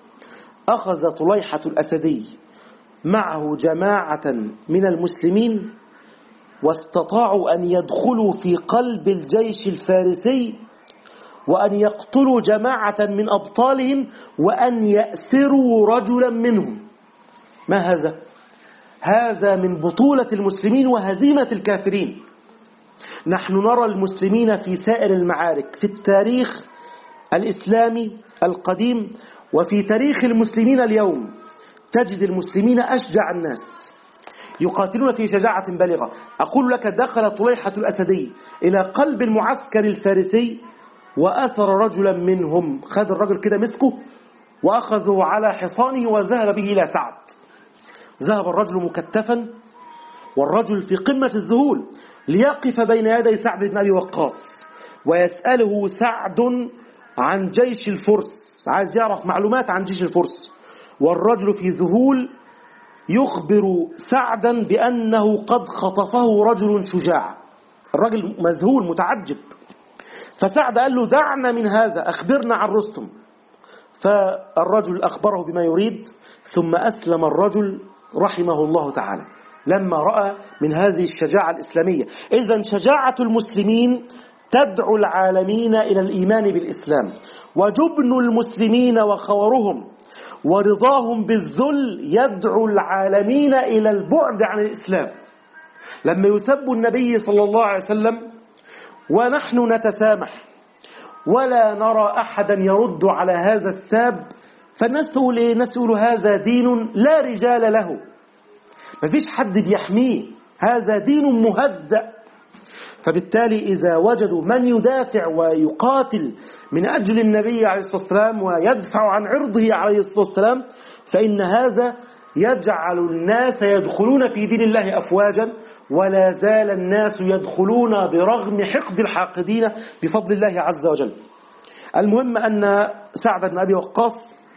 أخذ طليحة الأسدي معه جماعة من المسلمين واستطاعوا أن يدخلوا في قلب الجيش الفارسي وأن يقتلوا جماعة من أبطالهم وأن يأسروا رجلا منهم. ما هذا؟ هذا من بطولة المسلمين وهزيمة الكافرين. نحن نرى المسلمين في سائر المعارك في التاريخ الإسلامي القديم وفي تاريخ المسلمين اليوم، تجد المسلمين أشجع الناس يقاتلون في شجاعة بالغة. أقول لك دخل طليحة الأسدي إلى قلب المعسكر الفارسي وأسر رجلا منهم، خذ الرجل كده مسكه وأخذه على حصانه وذهب به إلى سعد. ذهب الرجل مكتفا والرجل في قمة الذهول ليقف بين يدي سعد بن أبي وقاص ويسأله سعد عن جيش الفرس، عايز يعرف معلومات عن جيش الفرس، والرجل في ذهول يخبر سعدا بأنه قد خطفه رجل شجاع. الرجل مذهول متعجب، فسعد قال له دعنا من هذا، أخبرنا عن رستم. فالرجل أخبره بما يريد، ثم أسلم الرجل رحمه الله تعالى لما رأى من هذه الشجاعة الإسلامية. إذن شجاعة المسلمين تدعو العالمين إلى الإيمان بالإسلام، وجبن المسلمين وخورهم ورضاهم بالذل يدعو العالمين إلى البعد عن الإسلام. لما يسب النبي صلى الله عليه وسلم ونحن نتسامح ولا نرى أحدا يرد على هذا الساب، فالناس تقول إيه؟ نسأل هذا دين لا رجال له، مفيش حد بيحميه، هذا دين مهزأ. فبالتالي إذا وجدوا من يدافع ويقاتل من أجل النبي عليه الصلاة والسلام ويدفع عن عرضه عليه الصلاة والسلام، فإن هذا يجعل الناس يدخلون في دين الله أفواجا، ولا زال الناس يدخلون برغم حقد الحاقدين بفضل الله عز وجل. المهم أن سعد بن أبي وقاص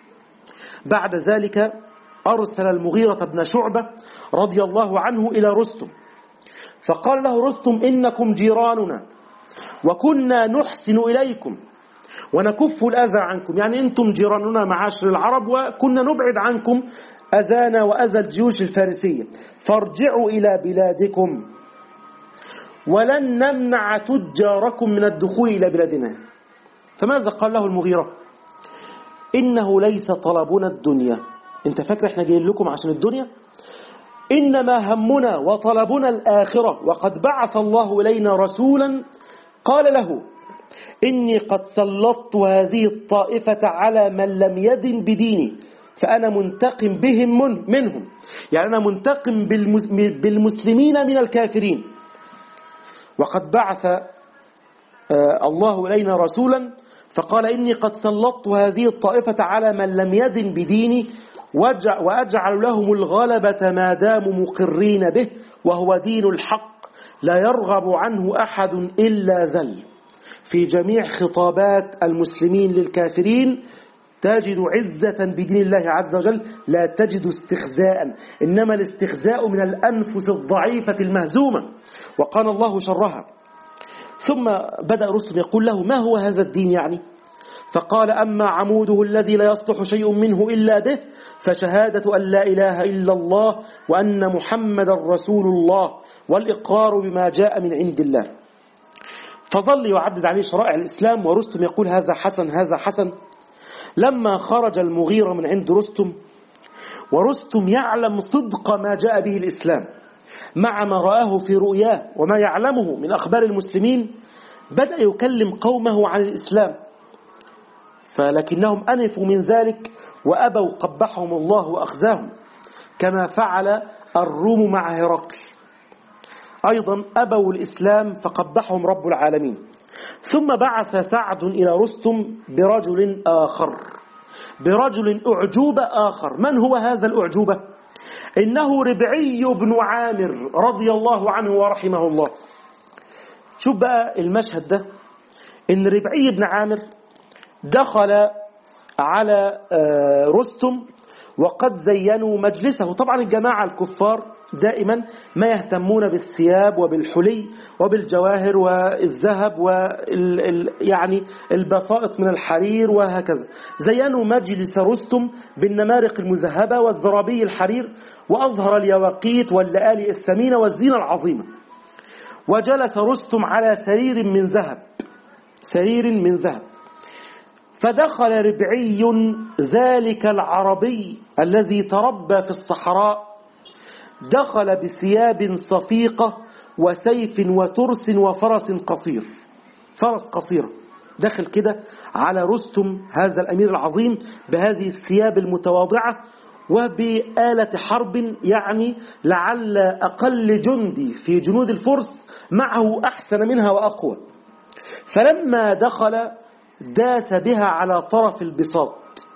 بعد ذلك أرسل المغيرة بن شعبة رضي الله عنه إلى رستم، فقال له رستم إنكم جيراننا وكنا نحسن إليكم ونكف الأذى عنكم، يعني أنتم جيراننا معاشر العرب وكنا نبعد عنكم أذانا وأذى الجيوش الفارسية، فارجعوا إلى بلادكم ولن نمنع تجاركم من الدخول إلى بلادنا. فماذا قال له المغيرة؟ إنه ليس طلبنا الدنيا، أنت فاكر إحنا جايين لكم عشان الدنيا؟ إنما همنا وطلبنا الآخرة، وقد بعث الله إلينا رسولا قال له إني قد سلطت هذه الطائفة على من لم يدن بديني فأنا منتقم بهم منهم، يعني أنا منتقم بالمسلمين من الكافرين. وقد بعث الله إلينا رسولا فقال إني قد سلطت هذه الطائفة على من لم يدن بديني وأجعل لهم الغلبة ما داموا مقرين به، وهو دين الحق لا يرغب عنه أحد إلا ذل. في جميع خطابات المسلمين للكافرين تجد عزة بدين الله عز وجل، لا تجد استخزاء، إنما الاستخزاء من الأنفس الضعيفة المهزومة، وقال الله شرها. ثم بدأ رستم يقول له ما هو هذا الدين يعني؟ فقال أما عموده الذي لا يصلح شيء منه إلا به فشهادة أن لا إله إلا الله وأن محمد رسول الله والإقرار بما جاء من عند الله. فظل يعدد عليه شرائع الإسلام ورستم يقول هذا حسن هذا حسن. لما خرج المغيرة من عند رستم ورستم يعلم صدق ما جاء به الإسلام مع ما رآه في رؤياه وما يعلمه من أخبار المسلمين، بدأ يكلم قومه عن الإسلام، فلكنهم أنفوا من ذلك وأبوا قبحهم الله وأخزاهم، كما فعل الروم مع هرقل أيضا أبوا الإسلام فقبحهم رب العالمين. ثم بعث سعد إلى رستم برجل آخر، برجل أعجوبة آخر. من هو هذا الأعجوبة؟ إنه ربعي بن عامر رضي الله عنه ورحمه الله. شوف بقى المشهد ده، إن ربعي بن عامر دخل على رستم وقد زينوا مجلسه. طبعا الجماعة الكفار دائما ما يهتمون بالثياب وبالحلي وبالجواهر والذهب وال يعني البسائط من الحرير وهكذا. زينوا مجلس رستم بالنمارق المذهبة والزرابي الحرير، وأظهر اليواقيت واللآلئ الثمينة والزينة العظيمة. وجلس رستم على سرير من ذهب سرير من ذهب فدخل ربعي ذلك العربي الذي تربى في الصحراء، دخل بثياب صفيقة وسيف وترس وفرس قصير فرس قصيرة دخل كده على رستم هذا الأمير العظيم بهذه الثياب المتواضعة وبآلة حرب، يعني لعل أقل جندي في جنود الفرس معه أحسن منها وأقوى. فلما دخل داس بها على طرف البساط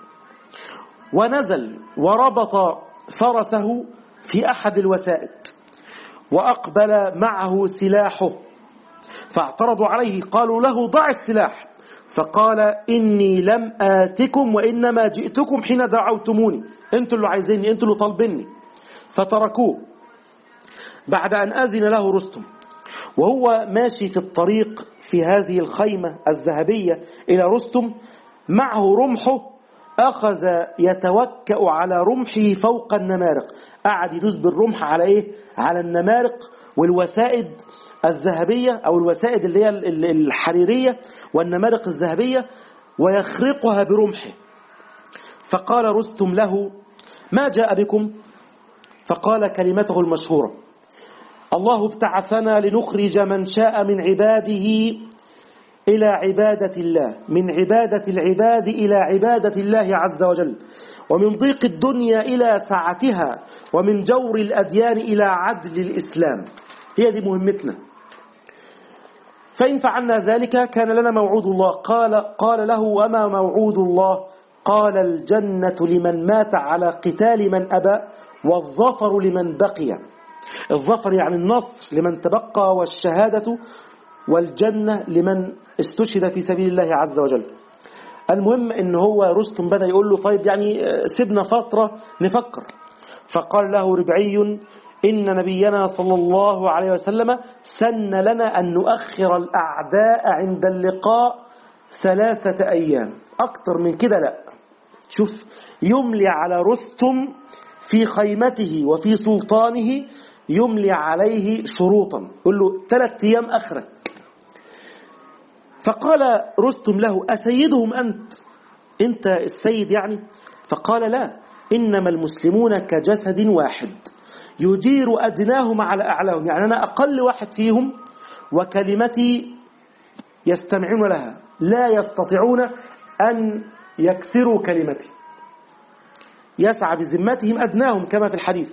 ونزل وربط فرسه في أحد الوسائد وأقبل معه سلاحه، فاعترضوا عليه قالوا له ضع السلاح، فقال إني لم آتكم وإنما جئتكم حين دعوتموني، أنتوا اللي عايزيني، أنتوا اللي طالبيني. فتركوه بعد أن أذن له رستم، وهو ماشي في الطريق في هذه الخيمة الذهبية إلى رستم معه رمحه، أخذ يتوكأ على رمحه فوق النمارق، قعد يدوس بالرمح على إيه؟ على النمارق والوسائد الذهبية أو الوسائد اللي هي الحريرية والنمارق الذهبية ويخرقها برمحه. فقال رستم له ما جاء بكم؟ فقال كلمته المشهورة الله ابتعثنا لنخرج من شاء من عباده إلى عبادة الله، من عبادة العباد إلى عبادة الله عز وجل، ومن ضيق الدنيا إلى سعتها، ومن جور الأديان إلى عدل الإسلام. هي دي مهمتنا، فإن فعلنا ذلك كان لنا موعود الله. قال, قال له وما موعود الله؟ قال الجنة لمن مات على قتال من أبى، والظفر لمن بقي. الظفر يعني النصر لمن تبقى، والشهادة والجنة لمن استشهد في سبيل الله عز وجل. المهم ان هو رستم بدأ يقول له طيب يعني سيبنا فترة نفكر. فقال له ربعي إن نبينا صلى الله عليه وسلم سن لنا أن نؤخر الأعداء عند اللقاء ثلاثة أيام، أكتر من كده لا. شوف يملي على رستم في خيمته وفي سلطانه، يملي عليه شروطا، يقول له ثلاثة أيام أخرك. فقال رستم له أسيدهم أنت؟ أنت السيد يعني؟ فقال لا، إنما المسلمون كجسد واحد يجير أدناهم على أعلاهم، يعني أنا أقل واحد فيهم وكلمتي يستمعون لها، لا يستطيعون أن يكسروا كلمتي، يسعى بذمتهم أدناهم كما في الحديث.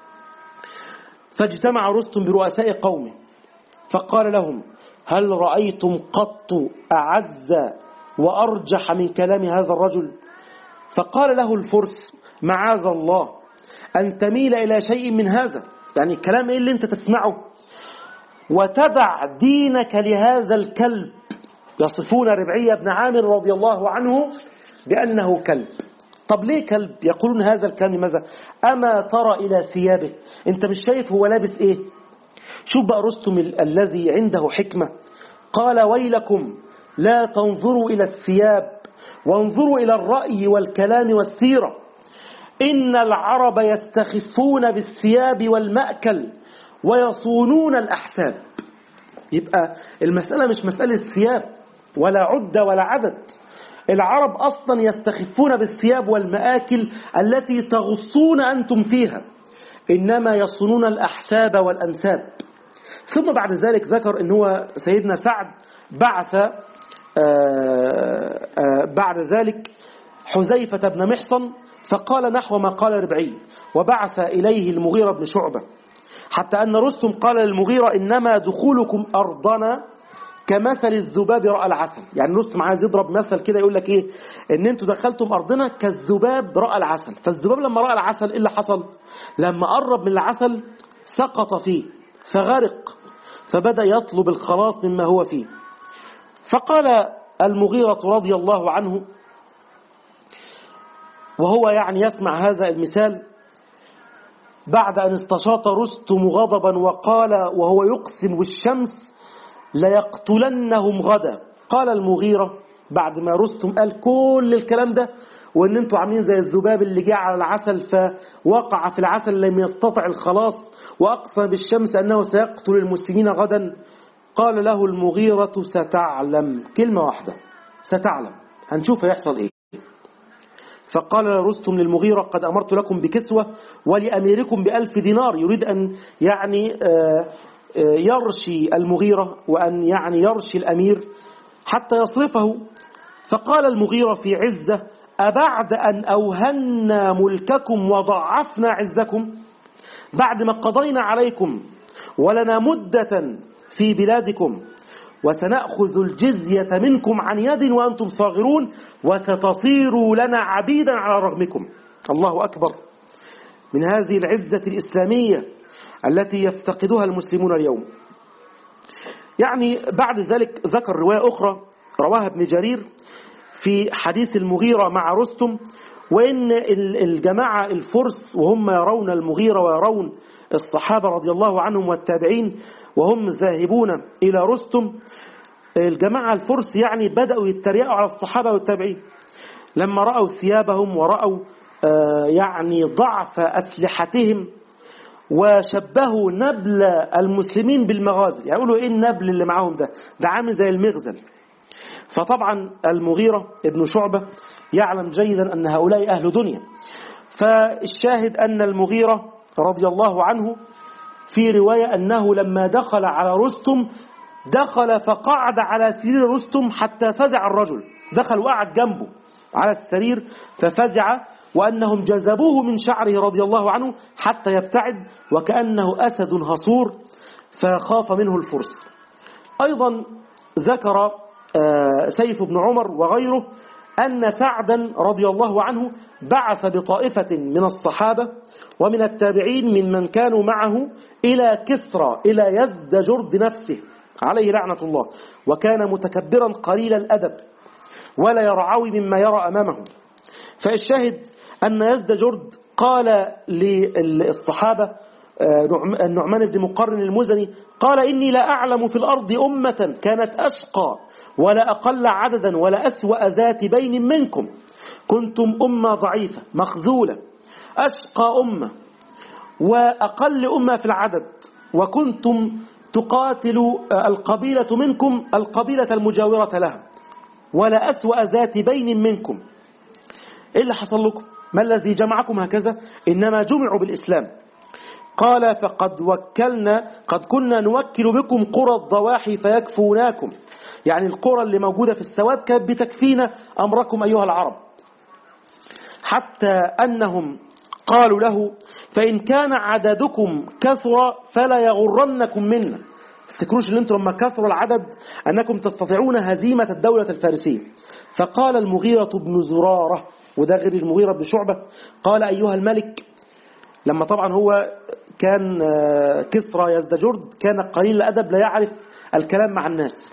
فاجتمع رستم برؤساء قومه فقال لهم هل رأيتم قط أعز وأرجح من كلام هذا الرجل؟ فقال له الفرس معاذ الله أن تميل إلى شيء من هذا، يعني الكلام إيه اللي أنت تسمعه وتدع دينك لهذا الكلب. يصفون ربعي بن عامر رضي الله عنه بأنه كلب. طب ليه كلب؟ يقولون هذا الكلام ماذا؟ أما ترى إلى ثيابه؟ أنت مش شايف هو لابس إيه؟ شوف بقى رستم الذي عنده حكمة، قال ويلكم لا تنظروا إلى الثياب وانظروا إلى الرأي والكلام والسيرة، إن العرب يستخفون بالثياب والمأكل ويصونون الأحساب. يبقى المسألة مش مسألة ثياب ولا عدة ولا عدد، العرب أصلا يستخفون بالثياب والمآكل التي تغصون أنتم فيها، إنما يصونون الأحساب والأنساب. ثم بعد ذلك ذكر إن هو سيدنا سعد بعث آآ آآ بعد ذلك حذيفة بن محصن فقال نحو ما قال ربعي، وبعث إليه المغيرة بن شعبة، حتى أن رستم قال للمغيرة إنما دخولكم أرضنا كمثل الذباب رأى العسل. يعني رستم عايز يضرب مثل كده، يقول لك إيه؟ إن أنتوا دخلتم أرضنا كالذباب رأى العسل. فالذباب لما رأى العسل إيه اللي حصل؟ لما قرب من العسل سقط فيه فغرق، فبدأ يطلب الخلاص مما هو فيه. فقال المغيرة رضي الله عنه وهو يعني يسمع هذا المثال بعد أن استشاط رستم غضبا وقال وهو يقسم بالشمس ليقتلنهم غدا. قال المغيرة بعد ما رستم قال كل الكلام ده وان انتوا عاملين زي الذباب اللي جاء على العسل فوقع في العسل لم يستطع الخلاص وأقسم بالشمس أنه سيقتل المسلمين غدا، قال له المغيرة ستعلم، كلمة واحدة ستعلم، هنشوف هيحصل ايه. فقال رستم للمغيرة قد أمرت لكم بكسوة ولأميركم بألف دينار، يريد أن يعني يرشي المغيرة وأن يعني يرشي الأمير حتى يصرفه. فقال المغيرة في عزة أبعد أن أوهنا ملككم وضعفنا عزكم، بعد ما قضينا عليكم ولنا مدة في بلادكم وسنأخذ الجزية منكم عن يد وأنتم صاغرون وستصيروا لنا عبيدا على رغمكم. الله أكبر من هذه العزة الإسلامية التي يفتقدها المسلمون اليوم. يعني بعد ذلك ذكر رواية أخرى رواها ابن جرير في حديث المغيرة مع رستم، وإن الجماعة الفرس وهم يرون المغيرة ويرون الصحابة رضي الله عنهم والتابعين وهم ذاهبون إلى رستم، الجماعة الفرس يعني بدأوا يتريقوا على الصحابة والتابعين لما رأوا ثيابهم ورأوا يعني ضعف أسلحتهم، وشبهوا نبل المسلمين بالمغازل، يقولوا إيه النبل اللي معاهم ده ده عامل زي المغزل. فطبعا المغيرة ابن شعبة يعلم جيدا أن هؤلاء أهل دنيا. فالشاهد أن المغيرة رضي الله عنه في رواية أنه لما دخل على رستم دخل فقعد على سرير رستم حتى فزع الرجل، دخل وقعد جنبه على السرير ففزع، وأنهم جذبوه من شعره رضي الله عنه حتى يبتعد وكأنه أسد هصور، فخاف منه الفرس. أيضا ذكر سيف بن عمر وغيره أن سعدا رضي الله عنه بعث بطائفة من الصحابة ومن التابعين من من كانوا معه إلى كسرى إلى يزدجرد نفسه عليه لعنة الله، وكان متكبرا قليل الأدب ولا يرعوي مما يرى أمامه. فالشاهد أن يزدجرد قال للصحابة النعمان بن مقرن المزني قال إني لا أعلم في الأرض أمة كانت أشقى ولا أقل عددا ولا أسوأ ذات بين منكم، كنتم أمة ضعيفة مخذولة، أشقى أمة وأقل أمة في العدد، وكنتم تقاتل القبيلة منكم القبيلة المجاورة لها، ولا أسوأ ذات بين منكم. إيه اللي حصل لكم؟ ما الذي جمعكم هكذا؟ إنما جمعوا بالإسلام. قال فقد وكلنا قد كنا نوكل بكم قرى الضواحي فيكفوناكم، يعني القرى اللي موجودة في السواد كانت بتكفينا أمركم أيها العرب، حتى أنهم قالوا له فإن كان عددكم كثر فلا يغرنكم منا، تفتكروش ان انتم لما كثروا العدد أنكم تستطيعون هزيمة الدولة الفارسية. فقال المغيرة بن زرارة، وده غير المغيرة بن شعبة، قال أيها الملك، لما طبعا هو كان كسرى يزدجرد كان قليل الأدب لا يعرف الكلام مع الناس،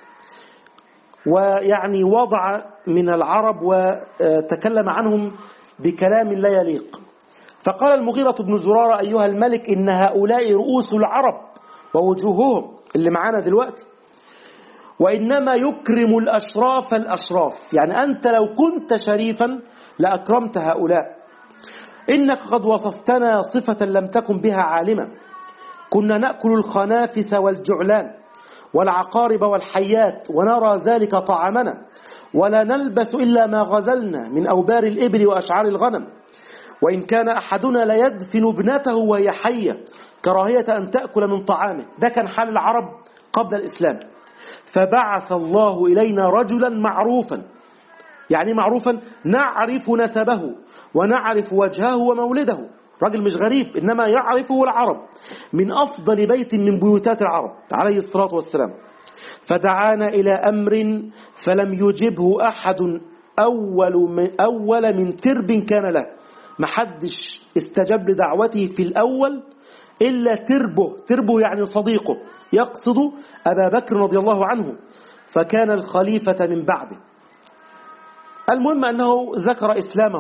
ويعني وضع من العرب وتكلم عنهم بكلام لا يليق. فقال المغيرة بن زرارة أيها الملك إن هؤلاء رؤوس العرب ووجوههم اللي معانا دلوقتي، وإنما يكرم الأشراف الأشراف، يعني أنت لو كنت شريفا لأكرمت هؤلاء، إنك قد وصفتنا صفة لم تكن بها عالما، كنا نأكل الخنافس والجعلان والعقارب والحيات ونرى ذلك طعامنا، ولا نلبس إلا ما غزلنا من أوبار الإبل وأشعار الغنم، وإن كان أحدنا ليدفن ابنته وهي حية كراهية أن تأكل من طعامه. ده كان حال العرب قبل الإسلام. فبعث الله إلينا رجلا معروفا، يعني معروفا نعرف نسبه ونعرف وجهه ومولده، راجل مش غريب إنما يعرفه العرب، من أفضل بيت من بيوتات العرب عليه الصلاة والسلام. فدعانا إلى أمر فلم يجبه أحد أول من, أول من ترب كان له، محدش استجاب لدعوته في الأول إلا تربه، تربه يعني صديقه، يقصد أبا بكر رضي الله عنه، فكان الخليفة من بعده. المهم أنه ذكر إسلامهم،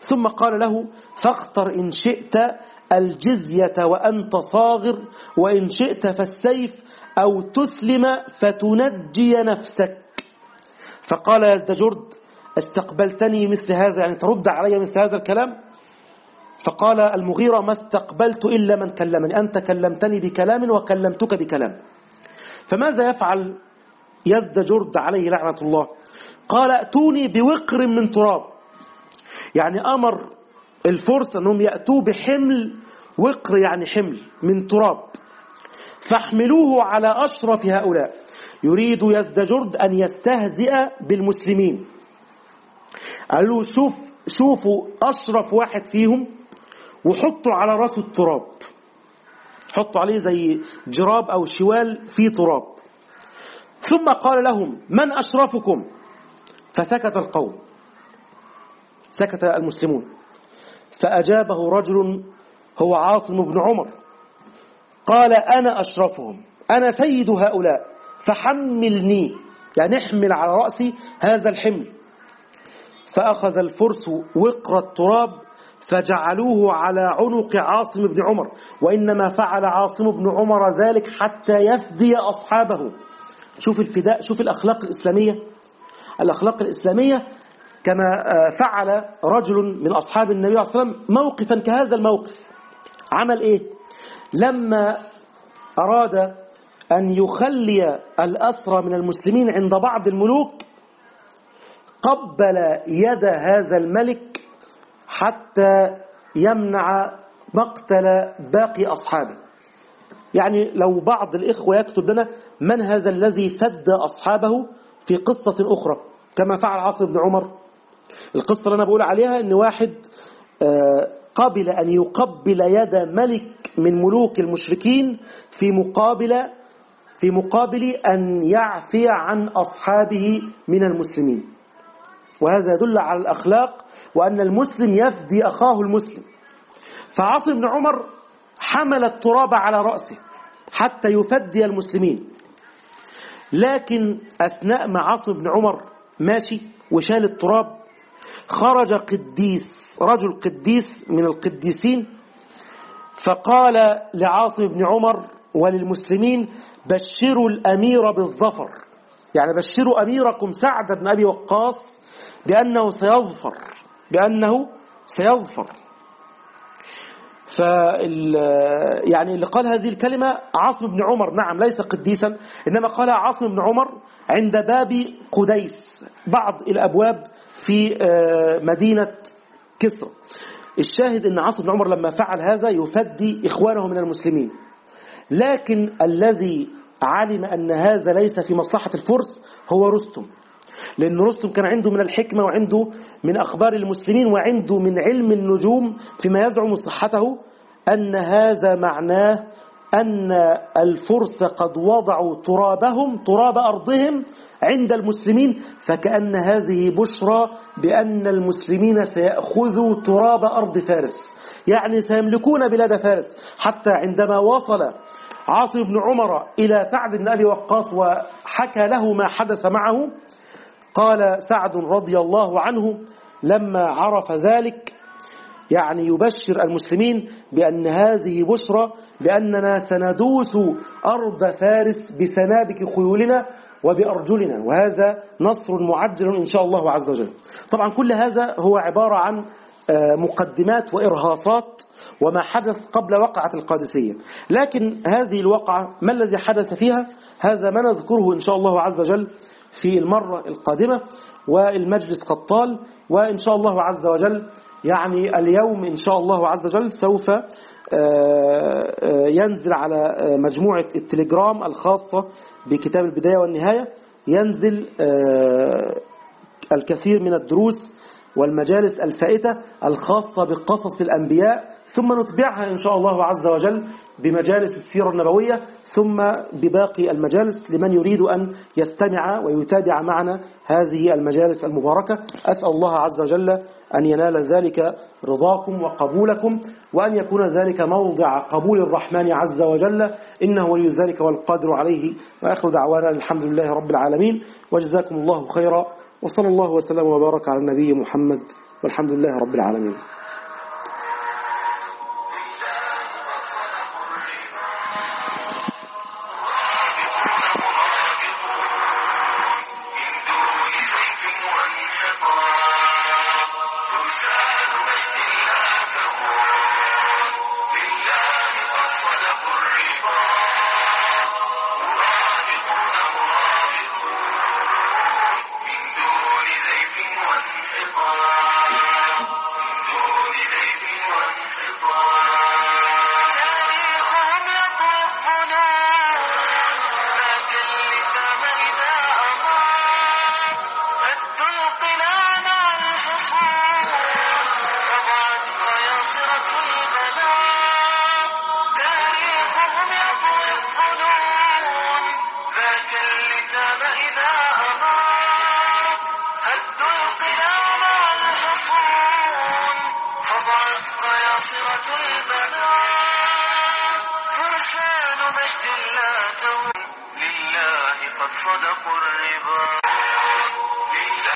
ثم قال له فاختر إن شئت الجزية وأنت صاغر، وإن شئت فالسيف، أو تسلم فتنجي نفسك. فقال يزدجرد استقبلتني مثل هذا، يعني ترد علي مثل هذا الكلام؟ فقال المغيرة ما استقبلت إلا من كلمني، أنت كلمتني بكلام وكلمتك بكلام. فماذا يفعل يزدجرد عليه لعنة الله؟ قال ائتوني بوقر من تراب، يعني أمر الفرس أنهم يأتوا بحمل، وقر يعني حمل من تراب، فاحملوه على أشرف هؤلاء. يريد يزدجرد أن يستهزئ بالمسلمين. قالوا شوف شوفوا أشرف واحد فيهم وحطوا على رأسه التراب، حطوا عليه زي جراب أو شوال فيه تراب. ثم قال لهم من أشرفكم؟ فسكت القوم، سكت المسلمون. فأجابه رجل هو عاصم بن عمر، قال أنا أشرفهم، أنا سيد هؤلاء، فحملني، يعني احمل على رأسي هذا الحمل. فأخذ الفرس وقر التراب فجعلوه على عنق عاصم بن عمر، وإنما فعل عاصم بن عمر ذلك حتى يفدي أصحابه. شوف الفداء، شوف الأخلاق الإسلامية. الأخلاق الإسلامية كما فعل رجل من أصحاب النبي صلى الله عليه وسلم موقفا كهذا الموقف. عمل إيه؟ لما أراد أن يخلي الأسرى من المسلمين عند بعض الملوك، قبل يد هذا الملك حتى يمنع مقتل باقي أصحابه. يعني لو بعض الإخوة يكتب لنا من هذا الذي فدى أصحابه في قصة أخرى كما فعل عاصم بن عمر. القصة اللي أنا بقول عليها أن واحد قبل أن يقبل يد ملك من ملوك المشركين في مقابل في مقابل أن يعفي عن أصحابه من المسلمين. وهذا يدل على الأخلاق وأن المسلم يفدي أخاه المسلم. فعاصم بن عمر حمل التراب على رأسه حتى يفدي المسلمين، لكن أثناء ما عاصم بن عمر ماشي وشال التراب، خرج قديس، رجل قديس من القديسين، فقال لعاصم بن عمر وللمسلمين بشروا الأمير بالظفر، يعني بشروا أميركم سعد بن أبي وقاص بأنه سيظفر، بأنه سيظفر. فال يعني اللي قال هذه الكلمة عاصم بن عمر، نعم ليس قديسا، إنما قالها عاصم بن عمر عند باب قديس، بعض الأبواب في مدينة كسرى. الشاهد أن عاصم بن عمر لما فعل هذا يفدي إخوانه من المسلمين، لكن الذي علم أن هذا ليس في مصلحة الفرس هو رستم، لأن رستم كان عنده من الحكمة وعنده من أخبار المسلمين وعنده من علم النجوم فيما يزعم صحته، أن هذا معناه أن الفرس قد وضعوا ترابهم، تراب أرضهم عند المسلمين، فكأن هذه بشرى بأن المسلمين سيأخذوا تراب أرض فارس، يعني سيملكون بلاد فارس. حتى عندما وصل عاصم بن عمر إلى سعد بن أبي وقاص وحكى له ما حدث معه، قال سعد رضي الله عنه لما عرف ذلك، يعني يبشر المسلمين بأن هذه بشرى، بأننا سندوس أرض فارس بسنابك خيولنا وبأرجلنا، وهذا نصر معجل إن شاء الله عز وجل. طبعا كل هذا هو عبارة عن مقدمات وإرهاصات وما حدث قبل وقعة القادسية، لكن هذه الوقعة ما الذي حدث فيها هذا ما نذكره إن شاء الله عز وجل في المرة القادمة، والمجلس قد طال، وإن شاء الله عز وجل يعني اليوم إن شاء الله عز وجل سوف ينزل على مجموعة التليجرام الخاصة بكتاب البداية والنهاية، ينزل الكثير من الدروس والمجالس الفائتة الخاصة بقصص الأنبياء، ثم نتبعها إن شاء الله عز وجل بمجالس السيرة النبوية، ثم بباقي المجالس لمن يريد أن يستمع ويتابع معنا هذه المجالس المباركة. أسأل الله عز وجل أن ينال ذلك رضاكم وقبولكم، وأن يكون ذلك موضع قبول الرحمن عز وجل، إنه ولي ذلك والقادر عليه. وآخر دعوانا الحمد لله رب العالمين، وجزاكم الله خيرا، وصلى الله وسلم وبارك على النبي محمد والحمد لله رب العالمين. فرسان مجد لا تهون لله قد صدقوا الربا.